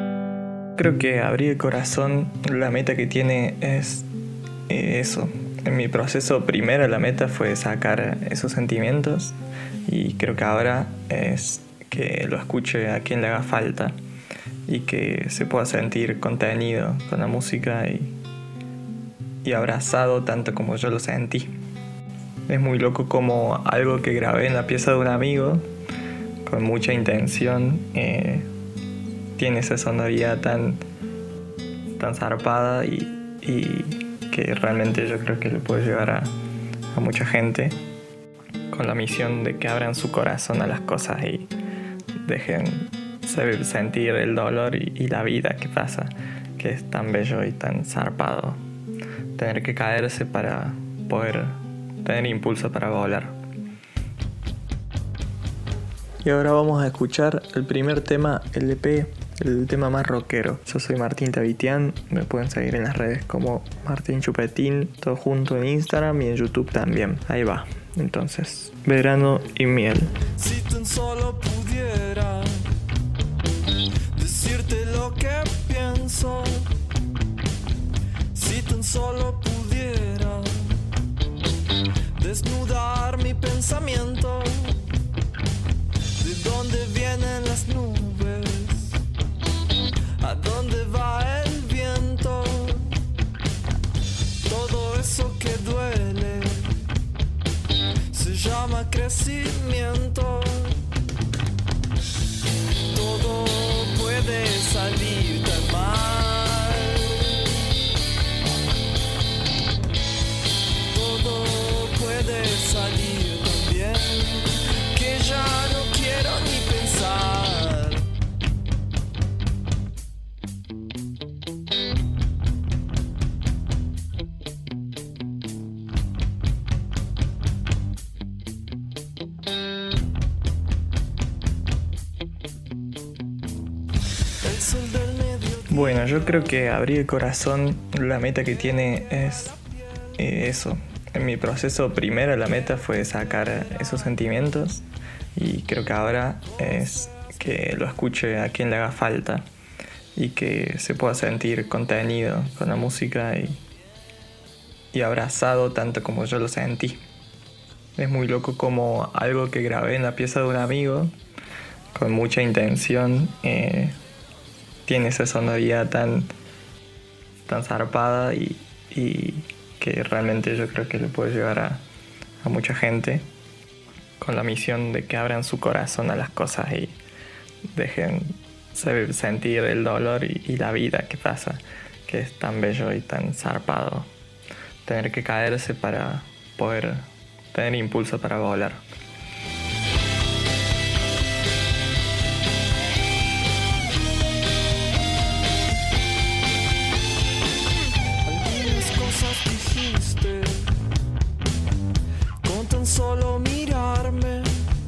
Creo que abrir el corazón, la meta que tiene es eh, eso, En mi proceso primero la meta fue sacar esos sentimientos y creo que ahora es que lo escuche a quien le haga falta y que se pueda sentir contenido con la música y, y abrazado tanto como yo lo sentí. Es muy loco como algo que grabé en la pieza de un amigo con mucha intención eh, tiene esa sonoridad tan, tan zarpada y, y que realmente yo creo que le puede llevar a, a mucha gente con la misión de que abran su corazón a las cosas y dejen saber sentir el dolor y, y la vida que pasa, que es tan bello y tan zarpado. Tener que caerse para poder tener impulso para volar. Y ahora vamos a escuchar el primer tema L P, el tema más rockero. Yo soy Martín Tavitian, me pueden seguir en las redes como Martín Chupetín, todo junto en Instagram y en YouTube también. Ahí va. Entonces, verano y miel. Si tan solo pudiera decirte lo que pienso, si tan solo pudiera desnudar mi pensamiento, de dónde vienen las nubes, a dónde va el viento, todo eso que duele se llama crecimiento. Todo puede salir tan mal, todo puede salir tan bien, que ya no quiero ni pensar. Bueno, yo creo que abrir el corazón, la meta que tiene es eh, eso. En mi proceso primero la meta fue sacar esos sentimientos y creo que ahora es que lo escuche a quien le haga falta y que se pueda sentir contenido con la música y, y abrazado tanto como yo lo sentí. Es muy loco como algo que grabé en la pieza de un amigo con mucha intención eh, tiene esa sonoridad tan, tan zarpada y, y que realmente yo creo que le puede llevar a, a mucha gente con la misión de que abran su corazón a las cosas y dejen saber sentir el dolor y, y la vida que pasa, que es tan bello y tan zarpado. Tener que caerse para poder tener impulso para volar. Solo mirarme.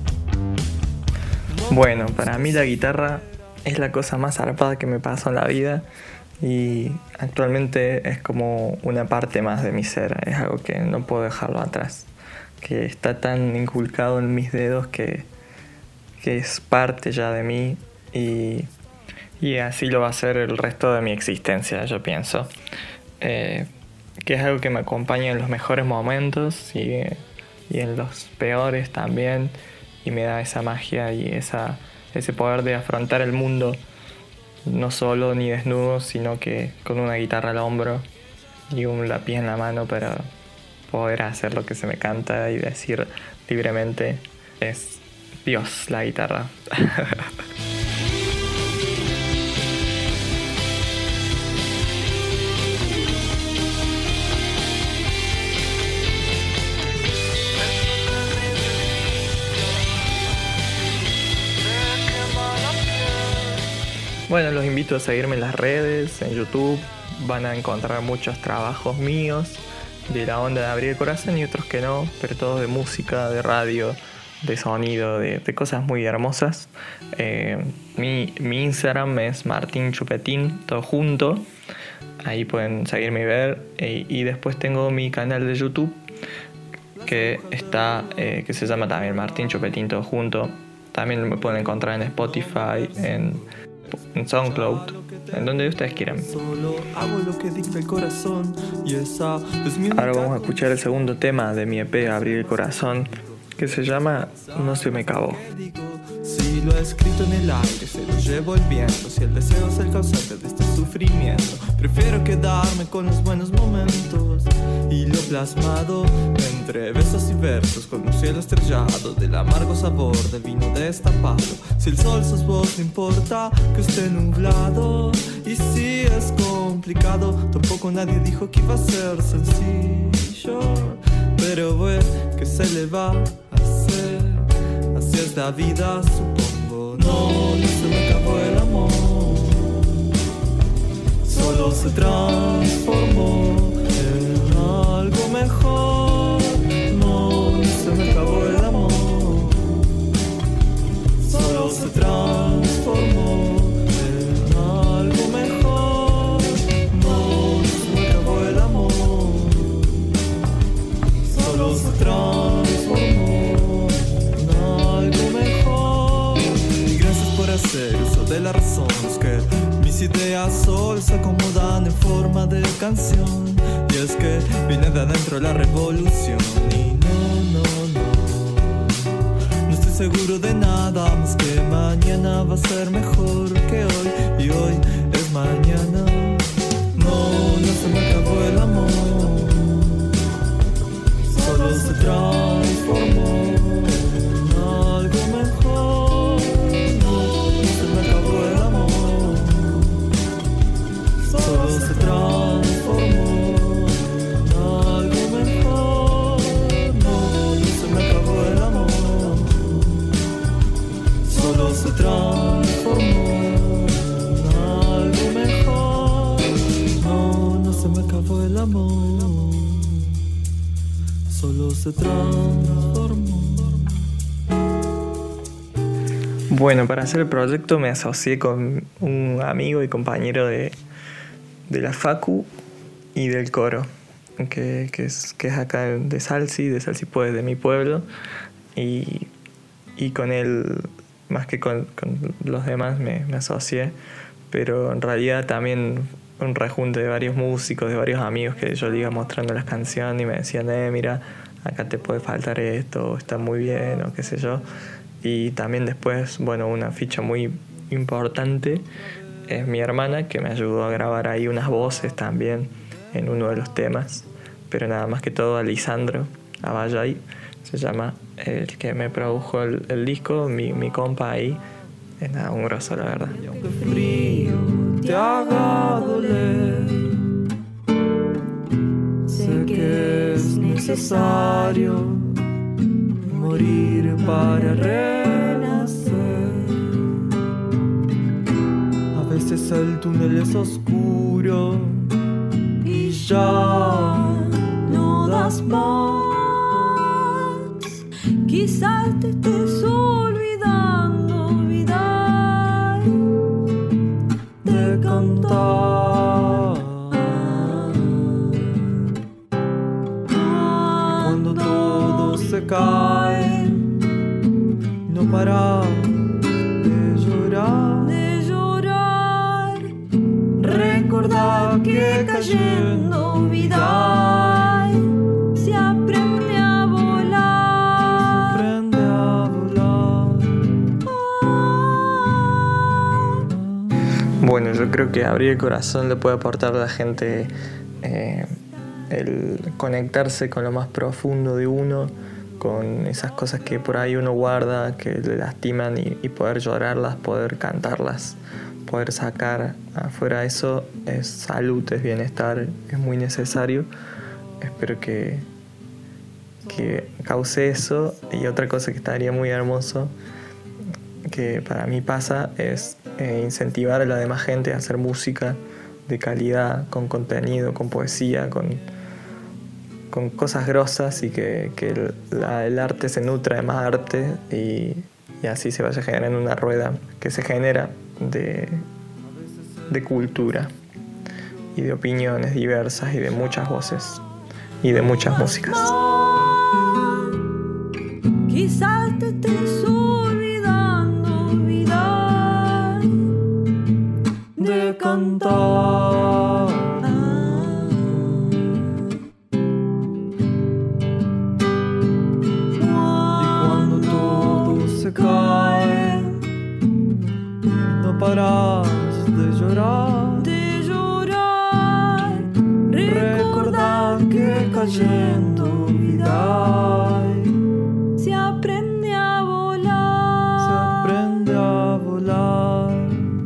Bueno, para mí la guitarra es la cosa más zarpada que me pasó en la vida y actualmente es como una parte más de mi ser, es algo que no puedo dejarlo atrás, que está tan inculcado en mis dedos que, que es parte ya de mí y, y así lo va a ser el resto de mi existencia, yo pienso. Eh, que es algo que me acompaña en los mejores momentos y... y en los peores también, y me da esa magia y esa, ese poder de afrontar el mundo no solo ni desnudo, sino que con una guitarra al hombro y un lápiz en la mano para poder hacer lo que se me canta y decir libremente es Dios la guitarra. Bueno, los invito a seguirme en las redes, en YouTube. Van a encontrar muchos trabajos míos de la onda de abrir el corazón y otros que no, pero todos de música, de radio, de sonido, de, de cosas muy hermosas. Eh, mi, mi Instagram es Martín Chupetín, todo junto. Ahí pueden seguirme y ver. E, y después tengo mi canal de YouTube que está, eh, que se llama también Martín Chupetín, todo junto. También me pueden encontrar en Spotify, en en SoundCloud, en donde ustedes quieran. Hago lo que dicta el corazón y esa es mi... Ahora vamos a escuchar el segundo tema de mi E P Abrir el Corazón, que se llama No se me acabó. Si lo he escrito en el aire, se lo llevo el viento. Si el deseo es el causante de este sufrimiento, prefiero quedarme con los buenos momentos y lo plasmado entre besos y versos, con un cielo estrellado del amargo sabor del vino destapado. Si el sol sos vos, no importa que esté nublado. Y si es complicado, tampoco nadie dijo que iba a ser sencillo. Pero bueno, ¿qué se le va a hacer? Así es la vida, supongo. No, no se me acabó el amor, solo se transformó en algo mejor. No, no se me acabó el amor, solo se transformó en algo mejor. No, no se me acabó el amor, solo se transformó en algo mejor. Y gracias por hacer uso de la razón, es que mis ideas solo se acomodan en forma de canción. Y es que viene de adentro la revolución. Y no, no, no, no estoy seguro de nada más que mañana va a ser mejor que hoy. Y hoy es mañana. No, no se me acabó el amor, solo se transformó en algo mejor. No, no se me acabó el amor, solo se transformó en algo mejor. No, no se me acabó el amor, solo se transformó en algo mejor. No, no se me acabó el amor, solo se transformó. Bueno, para hacer el proyecto me asocié con un amigo y compañero de, de la Facu y del coro, que, que, es, que es acá de Salsi, de Salsi pues, de mi pueblo, y, y con él, más que con, con los demás, me, me asocié, pero en realidad también un rejunte de varios músicos, de varios amigos que yo le iba mostrando las canciones y me decían, eh, mira, acá te puede faltar esto, está muy bien, o qué sé yo. Y también después, bueno, una ficha muy importante es mi hermana, que me ayudó a grabar ahí unas voces también en uno de los temas. Pero nada más que todo, Lisandro Abayay se llama, el que me produjo el, el disco, mi, mi compa ahí. Es nada, un grosso, la verdad. Y aunque frío te haga doler, sé que es necesario morir para renacer. A veces el túnel es oscuro y ya no das más. Quizás te estés olvidando olvidar de cantar. Cuando todo se cae, no parar de llorar, de llorar. Recordar que cayendo olvidar se aprende a volar, se aprende a volar. Bueno, yo creo que Abrir el Corazón le puede aportar a la gente eh, el conectarse con lo más profundo de uno, con esas cosas que por ahí uno guarda, que le lastiman, y, y poder llorarlas, poder cantarlas, poder sacar afuera eso. Es salud, es bienestar, es muy necesario. Espero que, que cause eso. Y otra cosa que estaría muy hermoso, que para mí pasa, es eh, incentivar a la demás gente a hacer música de calidad, con contenido, con poesía, con, con cosas grosas, y que, que el, la, el arte se nutra de más arte, y, y así se vaya generando una rueda que se genera de, de cultura y de opiniones diversas y de muchas voces y de muchas músicas. Quizás te estés olvidando olvidar se cae, no paras de llorar, de llorar. Recordar que cayendo vida se aprende a volar, se aprende a volar.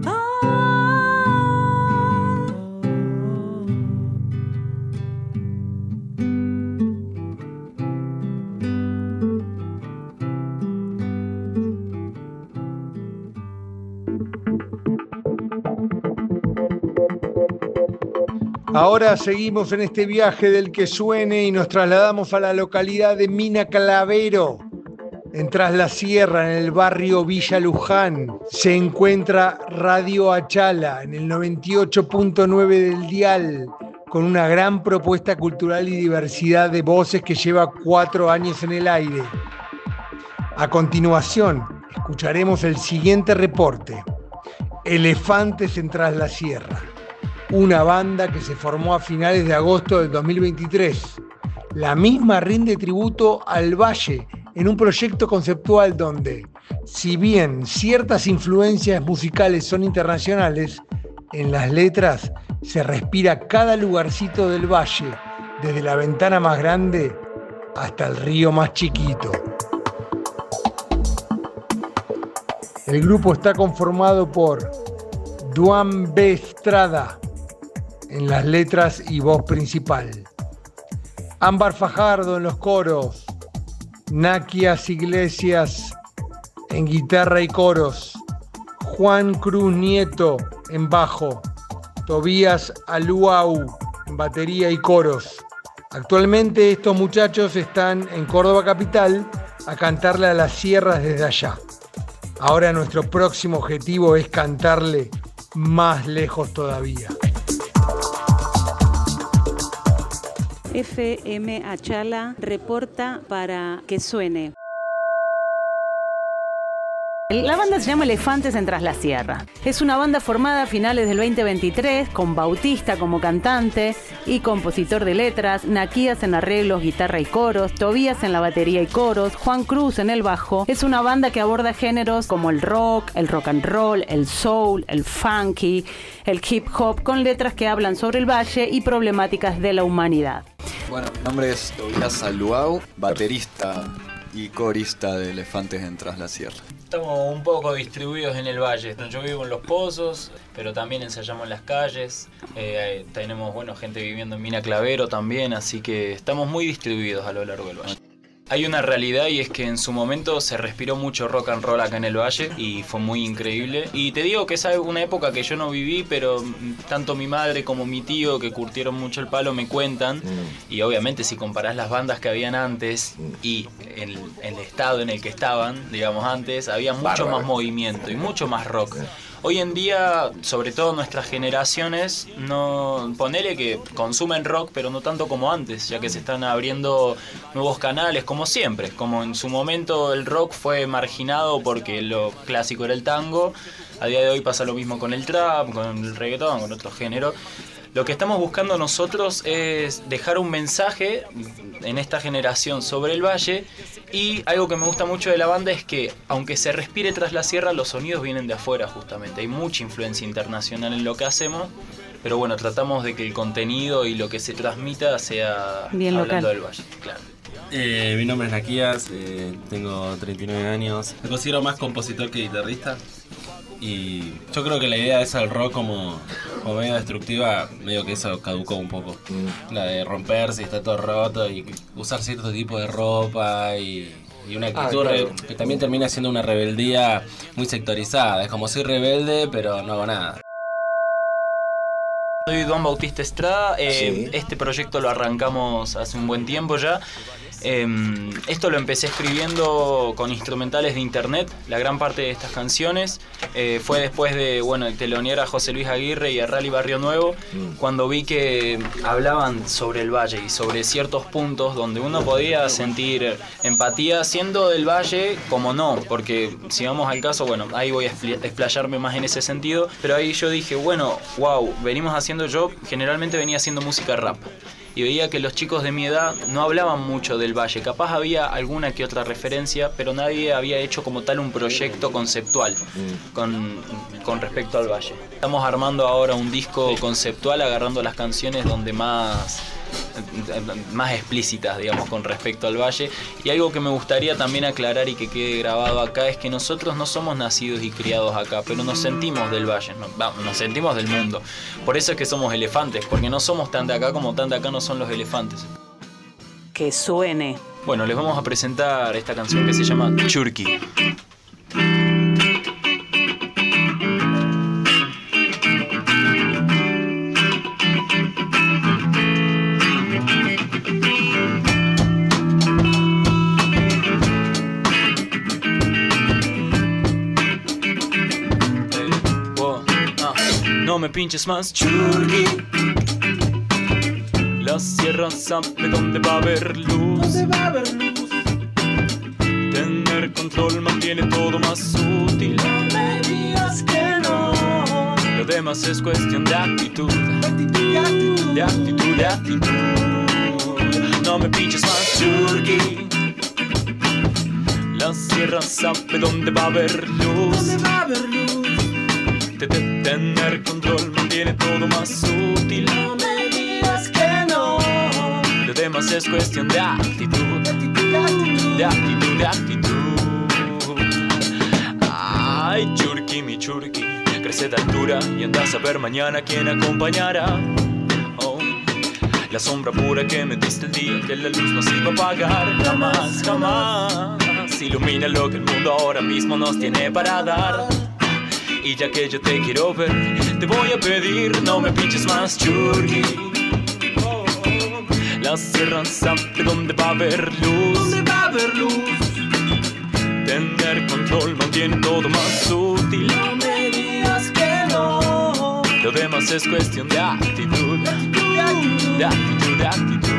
Ahora seguimos en este viaje del que suene y nos trasladamos a la localidad de Mina Clavero. En Tras la Sierra, en el barrio Villa Luján, se encuentra Radio Achala en el noventa y ocho punto nueve del dial, con una gran propuesta cultural y diversidad de voces que lleva cuatro años en el aire. A continuación, escucharemos el siguiente reporte: Elefantes en Tras la Sierra. Una banda que se formó a finales de agosto del dos mil veintitrés. La misma rinde tributo al Valle en un proyecto conceptual donde, si bien ciertas influencias musicales son internacionales, en las letras se respira cada lugarcito del Valle, desde la ventana más grande hasta el río más chiquito. El grupo está conformado por Duan B. Estrada en las letras y voz principal, Ámbar Fajardo en los coros, Naquias Iglesias en guitarra y coros, Juan Cruz Nieto en bajo, Tobías Aluau en batería y coros. Actualmente estos muchachos están en Córdoba capital a cantarle a las sierras desde allá. Ahora nuestro próximo objetivo es cantarle más lejos todavía. F M Achala reporta para que suene. La banda se llama Elefantes en Tras la Sierra. Es una banda formada a finales del veinte veintitrés con Bautista como cantante y compositor de letras, Naquías en arreglos, guitarra y coros, Tobías en la batería y coros, Juan Cruz en el bajo. Es una banda que aborda géneros como el rock, el rock and roll, el soul, el funky, el hip hop, con letras que hablan sobre el valle y problemáticas de la humanidad. Bueno, mi nombre es Tobías Aluau, baterista y corista de Elefantes en Tras la Sierra. Estamos un poco distribuidos en el valle. Yo vivo en Los Pozos, pero también ensayamos en las calles. Eh, tenemos bueno, gente viviendo en Mina Clavero también, así que estamos muy distribuidos a lo largo del valle. Hay una realidad y es que en su momento se respiró mucho rock and roll acá en el valle y fue muy increíble. Y te digo que es una época que yo no viví, pero tanto mi madre como mi tío, que curtieron mucho el palo, me cuentan. Mm. Y obviamente si comparás las bandas que habían antes y el, el estado en el que estaban, digamos antes, había mucho Bárbaro. más movimiento y mucho más rock. Hoy en día, sobre todo nuestras generaciones, no ponele que consumen rock, pero no tanto como antes, ya que se están abriendo nuevos canales, como siempre. Como en su momento el rock fue marginado porque lo clásico era el tango, a día de hoy pasa lo mismo con el trap, con el reggaetón, con otros géneros. Lo que estamos buscando nosotros es dejar un mensaje en esta generación sobre el valle, y algo que me gusta mucho de la banda es que aunque se respire Tras la Sierra, los sonidos vienen de afuera justamente. Hay mucha influencia internacional en lo que hacemos, pero bueno, tratamos de que el contenido y lo que se transmita sea bien hablando local del valle. Claro. Eh, mi nombre es Naquías, eh, tengo treinta y nueve años. Me considero más compositor que guitarrista. Y yo creo que la idea de esa del rock como, como medio destructiva, medio que eso caducó un poco. Mm. La de romperse y está todo roto y usar cierto tipo de ropa y, y una actitud ah, claro. re, que también termina siendo una rebeldía muy sectorizada. Es como soy rebelde pero no hago nada. Soy Duan Bautista Estrada, eh, sí. Este proyecto lo arrancamos hace un buen tiempo ya. Eh, esto lo empecé escribiendo con instrumentales de internet. La gran parte de estas canciones eh, fue después de bueno, el telonear a José Luis Aguirre y a Rally Barrio Nuevo, mm. cuando vi que hablaban sobre el valle y sobre ciertos puntos donde uno podía sentir empatía siendo del valle como no, porque si vamos al caso, bueno, ahí voy a explayarme más en ese sentido, pero ahí yo dije, bueno, wow, venimos haciendo, yo generalmente venía haciendo música rap. y veía que los chicos de mi edad no hablaban mucho del valle. Capaz había alguna que otra referencia, pero nadie había hecho como tal un proyecto conceptual con, con respecto al valle. Estamos armando ahora un disco conceptual, agarrando las canciones donde más... más explícitas, digamos, con respecto al valle. Y algo que me gustaría también aclarar y que quede grabado acá es que nosotros no somos nacidos y criados acá, pero nos sentimos del valle, no, nos sentimos del mundo. Por eso es que somos elefantes, porque no somos tan de acá como tan de acá no son los elefantes. Que suene. Bueno, les vamos a presentar esta canción que se llama Churqui. No me pinches más, Churqui. La sierra sabe dónde va a haber luz. ¿Dónde va a haber luz? Tener control mantiene todo más útil. No me digas que no. Lo demás es cuestión de actitud. De actitud, de actitud, de actitud, de actitud. No me pinches más, Churqui. La sierra sabe dónde va a haber luz. ¿Dónde va a haber luz? De tener control mantiene todo más útil. No me digas que no. Lo demás es cuestión de actitud. De actitud, de actitud, de actitud. Ay, Churqui, mi Churqui, crece de altura y andas a ver mañana quién acompañará. Oh, la sombra pura que me diste el día que la luz no se iba a apagar. Jamás, jamás ilumina lo que el mundo ahora mismo nos tiene para dar. Y ya que yo te quiero ver, te voy a pedir, no me pinches más, Churqui. Oh, la sierra sabe dónde va a haber luz. ¿Dónde va a haber luz? Tener control mantiene todo más útil. No me digas que no. Lo demás es cuestión de actitud. De actitud, de actitud, de actitud, de actitud.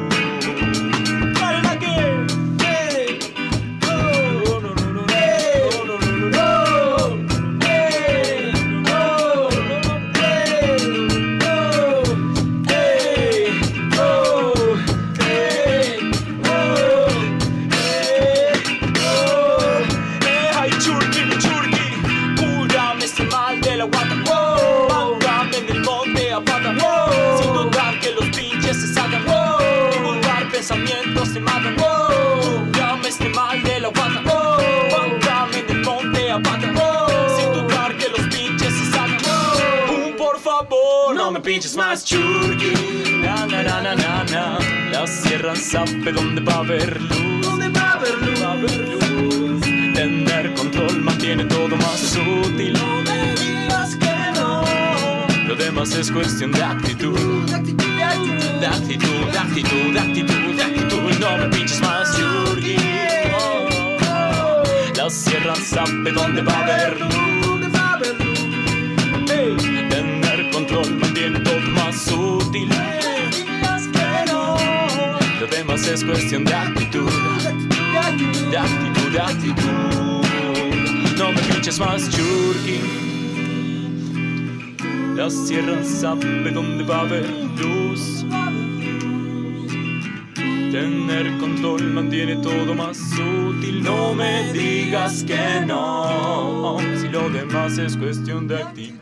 Pensamientos se matan, wow. Llame este mal de la guata, wow. Bancame en el monte a pata, wow. Sin dudar que los pinches se sacan, wow. Pum, por favor, no me pinches más, Churqui. Na, na, na, na, na, na. La sierra sabe dónde va a haber luz. ¿Dónde va a haber luz? Va a haber luz. Tener control mantiene todo más útil. No me digas que no. Lo demás es cuestión de actitud. De actitud, de actitud, de actitud, de actitud, de actitud, de actitud. No me pinches más, Churqui. Oh, oh. La sierra sabe dónde va a haber luz. ¿Dónde va a haber luz? Hey. Tener control mantiene todo más útil. No me digas que no. Lo demás es cuestión de actitud. De actitud, de actitud, de actitud. No me pinches más, Churqui. La sierra sabe dónde va a haber luz. Tener control mantiene todo más útil. No me digas que no, si lo demás es cuestión de actitud.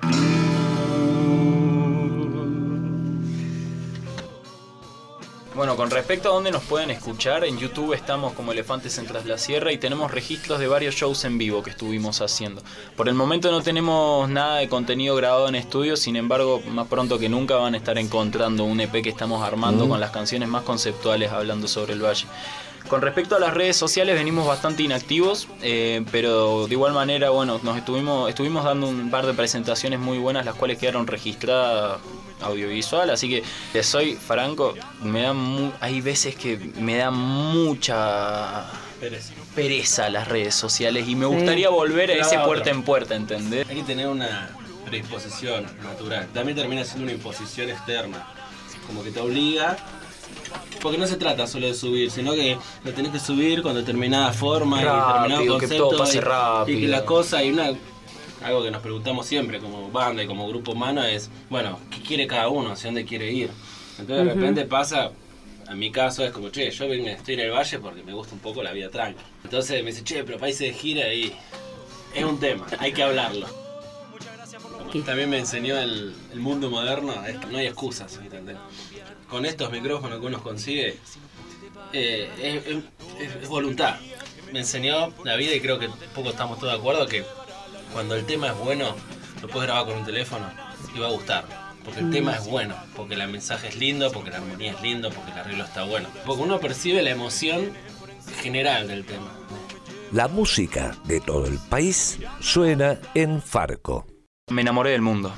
Bueno, con respecto a dónde nos pueden escuchar, en YouTube estamos como Elefantes en Tras la Sierra y tenemos registros de varios shows en vivo que estuvimos haciendo. Por el momento no tenemos nada de contenido grabado en estudio, sin embargo, más pronto que nunca van a estar encontrando un E P que estamos armando mm. con las canciones más conceptuales hablando sobre el valle. Con respecto a las redes sociales venimos bastante inactivos, eh, pero de igual manera, bueno, nos estuvimos, estuvimos dando un par de presentaciones muy buenas, las cuales quedaron registradas audiovisual, así que les soy franco, me da mu- hay veces que me da mucha pereza, pereza las redes sociales y me sí. gustaría volver a ese puerta en puerta, ¿entendés? Hay que tener una predisposición natural, también termina siendo una imposición externa, como que te obliga. Porque no se trata solo de subir, sino que lo tenés que subir con determinada forma rápido, y determinado concepto. Que todo pase y, rápido. Y que la cosa, y una algo que nos preguntamos siempre como banda y como grupo humano es, bueno, ¿qué quiere cada uno? ¿Hacia dónde quiere ir? Entonces de Ujú. repente pasa, en mi caso es como, che, yo vengo, estoy en el valle porque me gusta un poco la vida tranquila. Entonces me dice, che, pero países de gira y es un tema, hay que hablarlo. Como también me enseñó el, el mundo moderno, es que no hay excusas, ¿entendés? Con estos micrófonos que uno consigue, eh, es, es- es voluntad. Me enseñó la vida y creo que un poco estamos todos de acuerdo que cuando el tema es bueno, lo puedes grabar con un teléfono y va a gustar. Porque el Mm. tema es bueno, porque el mensaje es lindo, porque la armonía es lindo, porque el arreglo está bueno. Porque uno percibe la emoción general del tema. La música de todo el país suena en Farco. Me enamoré del mundo.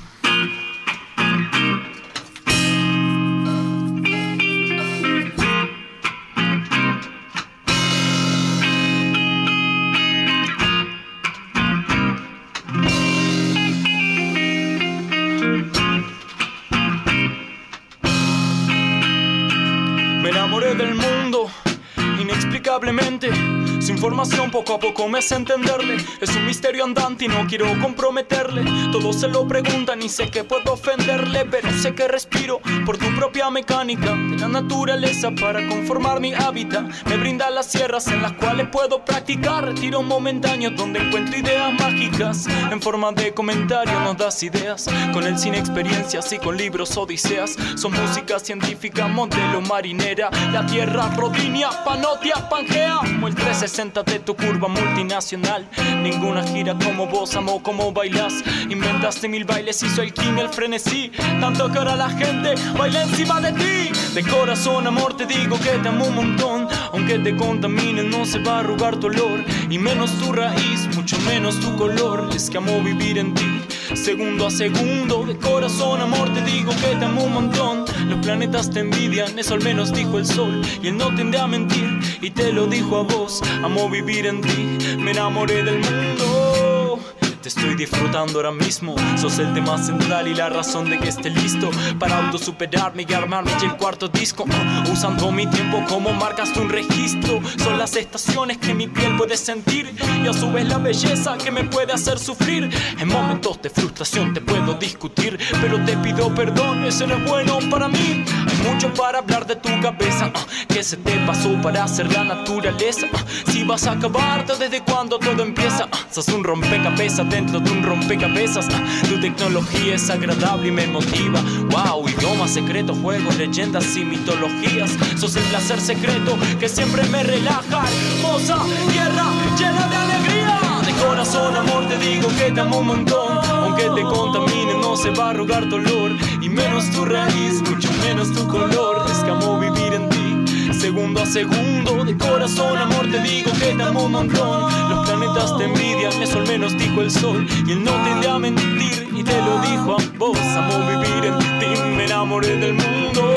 Me enamoré del mundo, inexplicablemente. Su información poco a poco me hace entenderle. Es un misterio andante y no quiero comprometerle. Todos se lo preguntan y sé que puedo ofenderle, pero sé que respiro por tu propia mecánica de la naturaleza para conformar mi hábitat. Me brinda las sierras en las cuales puedo practicar retiro momentáneo donde encuentro ideas mágicas. En forma de comentario nos das ideas, con el cine experiencias y con libros odiseas. Son música científica, modelo marinera. La tierra, Rodinia, Panotia, Pangea, como el trescientos sesenta de tu curva multinacional. Ninguna gira como vos, amo como bailas. Inventaste mil bailes, hizo el king, el frenesí. Tanto que ahora la gente baila encima de ti. De corazón, amor, te digo que te amo un montón. Aunque te contaminen, no se va a arrugar tu olor. Y menos tu raíz, mucho menos tu color. Es que amo vivir en ti, segundo a segundo. De corazón, amor, te digo que te amo un montón. Los planetas te envidian, eso al menos dijo el sol. Y él no tiende a mentir, y te lo dijo a vos. Amo vivir en ti, me enamoré del mundo. Te estoy disfrutando ahora mismo. Sos el tema central y la razón de que esté listo para autosuperarme y armarme ya el cuarto disco. uh, Usando mi tiempo como marcas de un registro. Son las estaciones que mi piel puede sentir y a su vez la belleza que me puede hacer sufrir. En momentos de frustración te puedo discutir, pero te pido perdón, ese no es bueno para mí. Hay mucho para hablar de tu cabeza, uh, que se te pasó para hacer la naturaleza. uh, Si vas a acabarte desde cuando todo empieza, uh, sos un rompecabezas dentro de un rompecabezas. uh, Tu tecnología es agradable y me motiva. Wow, idiomas secretos, juegos, leyendas y mitologías. Sos el placer secreto que siempre me relaja. Hermosa tierra llena de alegría. De corazón, amor, te digo que te amo un montón. Aunque te contamine, no se va a arrugar tu olor. Y menos tu raíz, mucho menos tu color. Es que amo vivir en ti, segundo a segundo. De corazón, amor, te digo que te amo un montón. Los planetas te envidian, eso al menos dijo el sol. Y él no tiende a mentir, y te lo dijo a vos. Amo vivir en ti, me enamoré del mundo.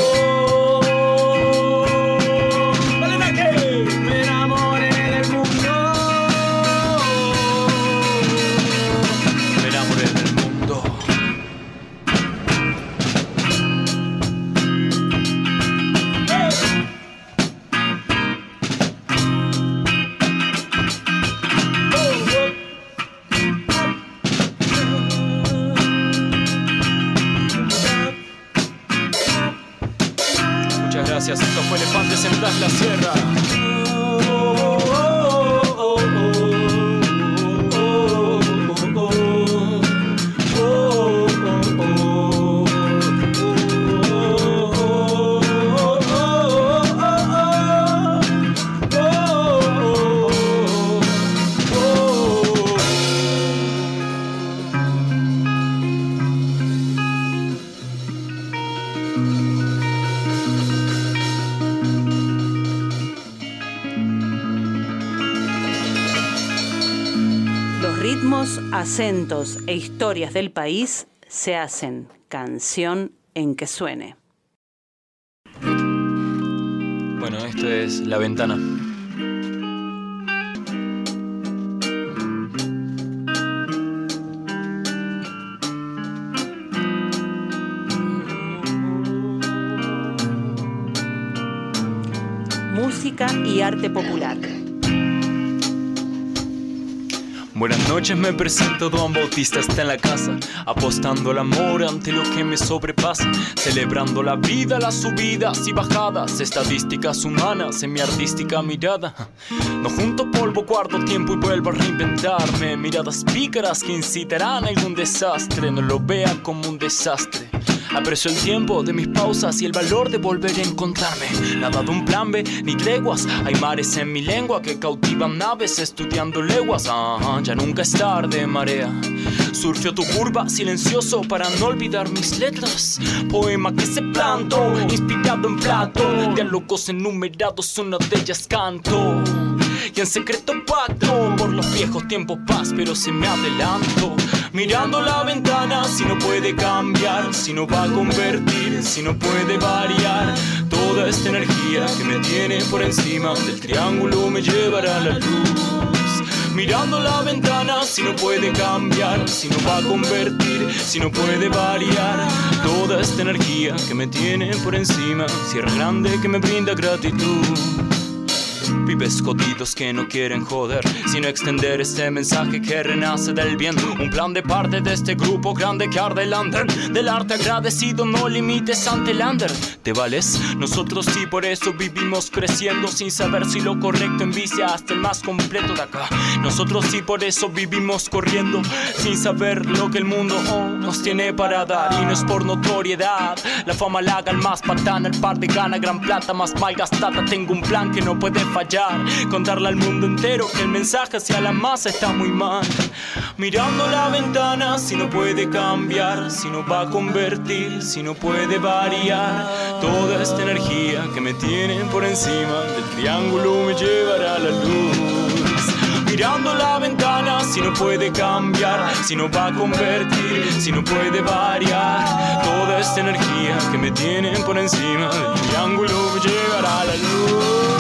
Me enamoré del mundo. Me enamoré del mundo. Muchas gracias, esto fue Elefantes en Tras la Sierra. Los ritmos, acentos e historias del país se hacen canción en que suene. Bueno, esto es La Ventana. Música y arte popular. Buenas noches, me presento, Don Bautista está en la casa, apostando al amor ante lo que me sobrepasa, celebrando la vida, las subidas y bajadas, estadísticas humanas en mi artística mirada. No junto polvo, guardo tiempo y vuelvo a reinventarme, miradas pícaras que incitarán a algún desastre, no lo vea como un desastre. Aprecio el tiempo de mis pausas y el valor de volver a encontrarme. Nada de un plan B ni treguas. Hay mares en mi lengua que cautivan naves estudiando leguas. Ah, ya nunca es tarde, marea. Surfeo tu curva silencioso para no olvidar mis letras. Poema que se plantó, inspirado en Plato. Diálogos enumerados, una de ellas canto. Y en secreto pacto por los viejos tiempos paz, pero se me adelanto. Mirando la ventana, si no puede cambiar, si no va a convertir, si no puede variar. Toda esta energía que me tiene por encima del triángulo me llevará a la luz. Mirando la ventana, si no puede cambiar, si no va a convertir, si no puede variar. Toda esta energía que me tiene por encima, sierra grande que me brinda gratitud. Pibes jodidos que no quieren joder, sino extender este mensaje que renace del bien. Un plan de parte de este grupo grande que arde el under. Del arte agradecido, no limites ante el under. ¿Te vales? Nosotros sí, por eso vivimos creciendo, sin saber si lo correcto envicia hasta el más completo de acá. Nosotros sí, por eso vivimos corriendo, sin saber lo que el mundo oh, nos tiene para dar. Y no es por notoriedad, la fama la haga el más patán. El par de gana gran plata, más mal gastada. Tengo un plan que no puede fallar, contarle al mundo entero que el mensaje hacia la masa está muy mal. Mirando la ventana, si no puede cambiar, si no va a convertir, si no puede variar. Toda esta energía que me tiene por encima del triángulo me llevará a la luz. Mirando la ventana, si no puede cambiar, si no va a convertir, si no puede variar. Toda esta energía que me tiene por encima del triángulo me llevará a la luz.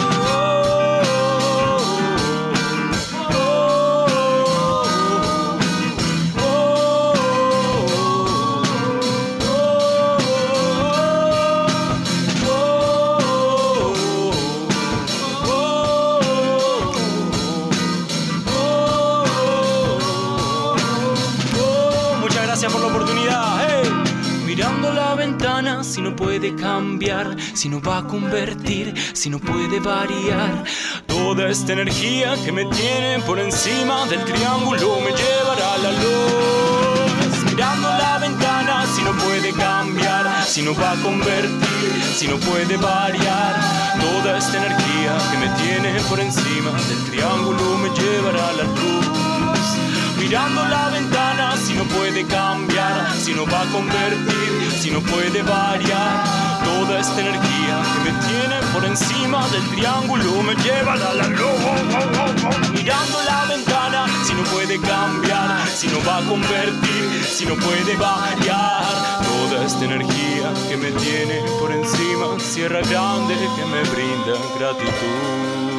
Si no puede cambiar, si no va a convertir, si no puede variar. Toda esta energía que me tiene por encima del triángulo me llevará a la luz. Mirando la ventana, si no puede cambiar, si no va a convertir, si no puede variar. Toda esta energía que me tiene por encima del triángulo me llevará a la luz. Mirando la ventana, si no puede cambiar, si no va a convertir, si no puede variar. Toda esta energía que me tiene por encima del triángulo me lleva a la luz. Mirando la ventana, si no puede cambiar, si no va a convertir, si no puede variar. Toda esta energía que me tiene por encima, sierra grande que me brinda gratitud.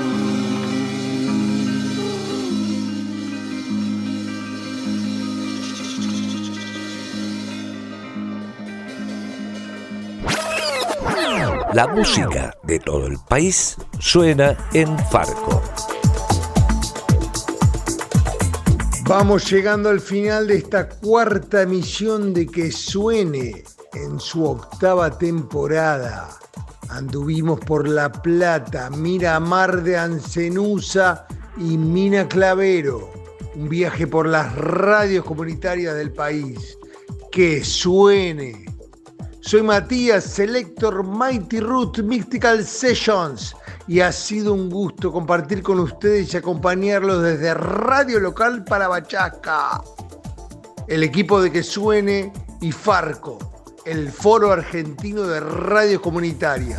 La música de todo el país suena en Farco. Vamos llegando al final de esta cuarta emisión de Que Suene en su octava temporada. Anduvimos por La Plata, Miramar de Ancenusa y Mina Clavero. Un viaje por las radios comunitarias del país. Que suene. Soy Matías, Selector Mighty Root Mystical Sessions, y ha sido un gusto compartir con ustedes y acompañarlos desde Radio Local para Bachasca. El equipo de Que Suene y Farco, el Foro Argentino de Radios Comunitarias.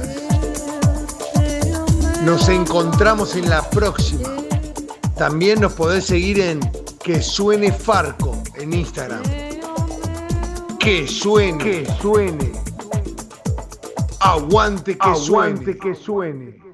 Nos encontramos en la próxima. También nos podés seguir en Que Suene Farco en Instagram. Que suene, que suene. Aguante que Aguante suene. que suene.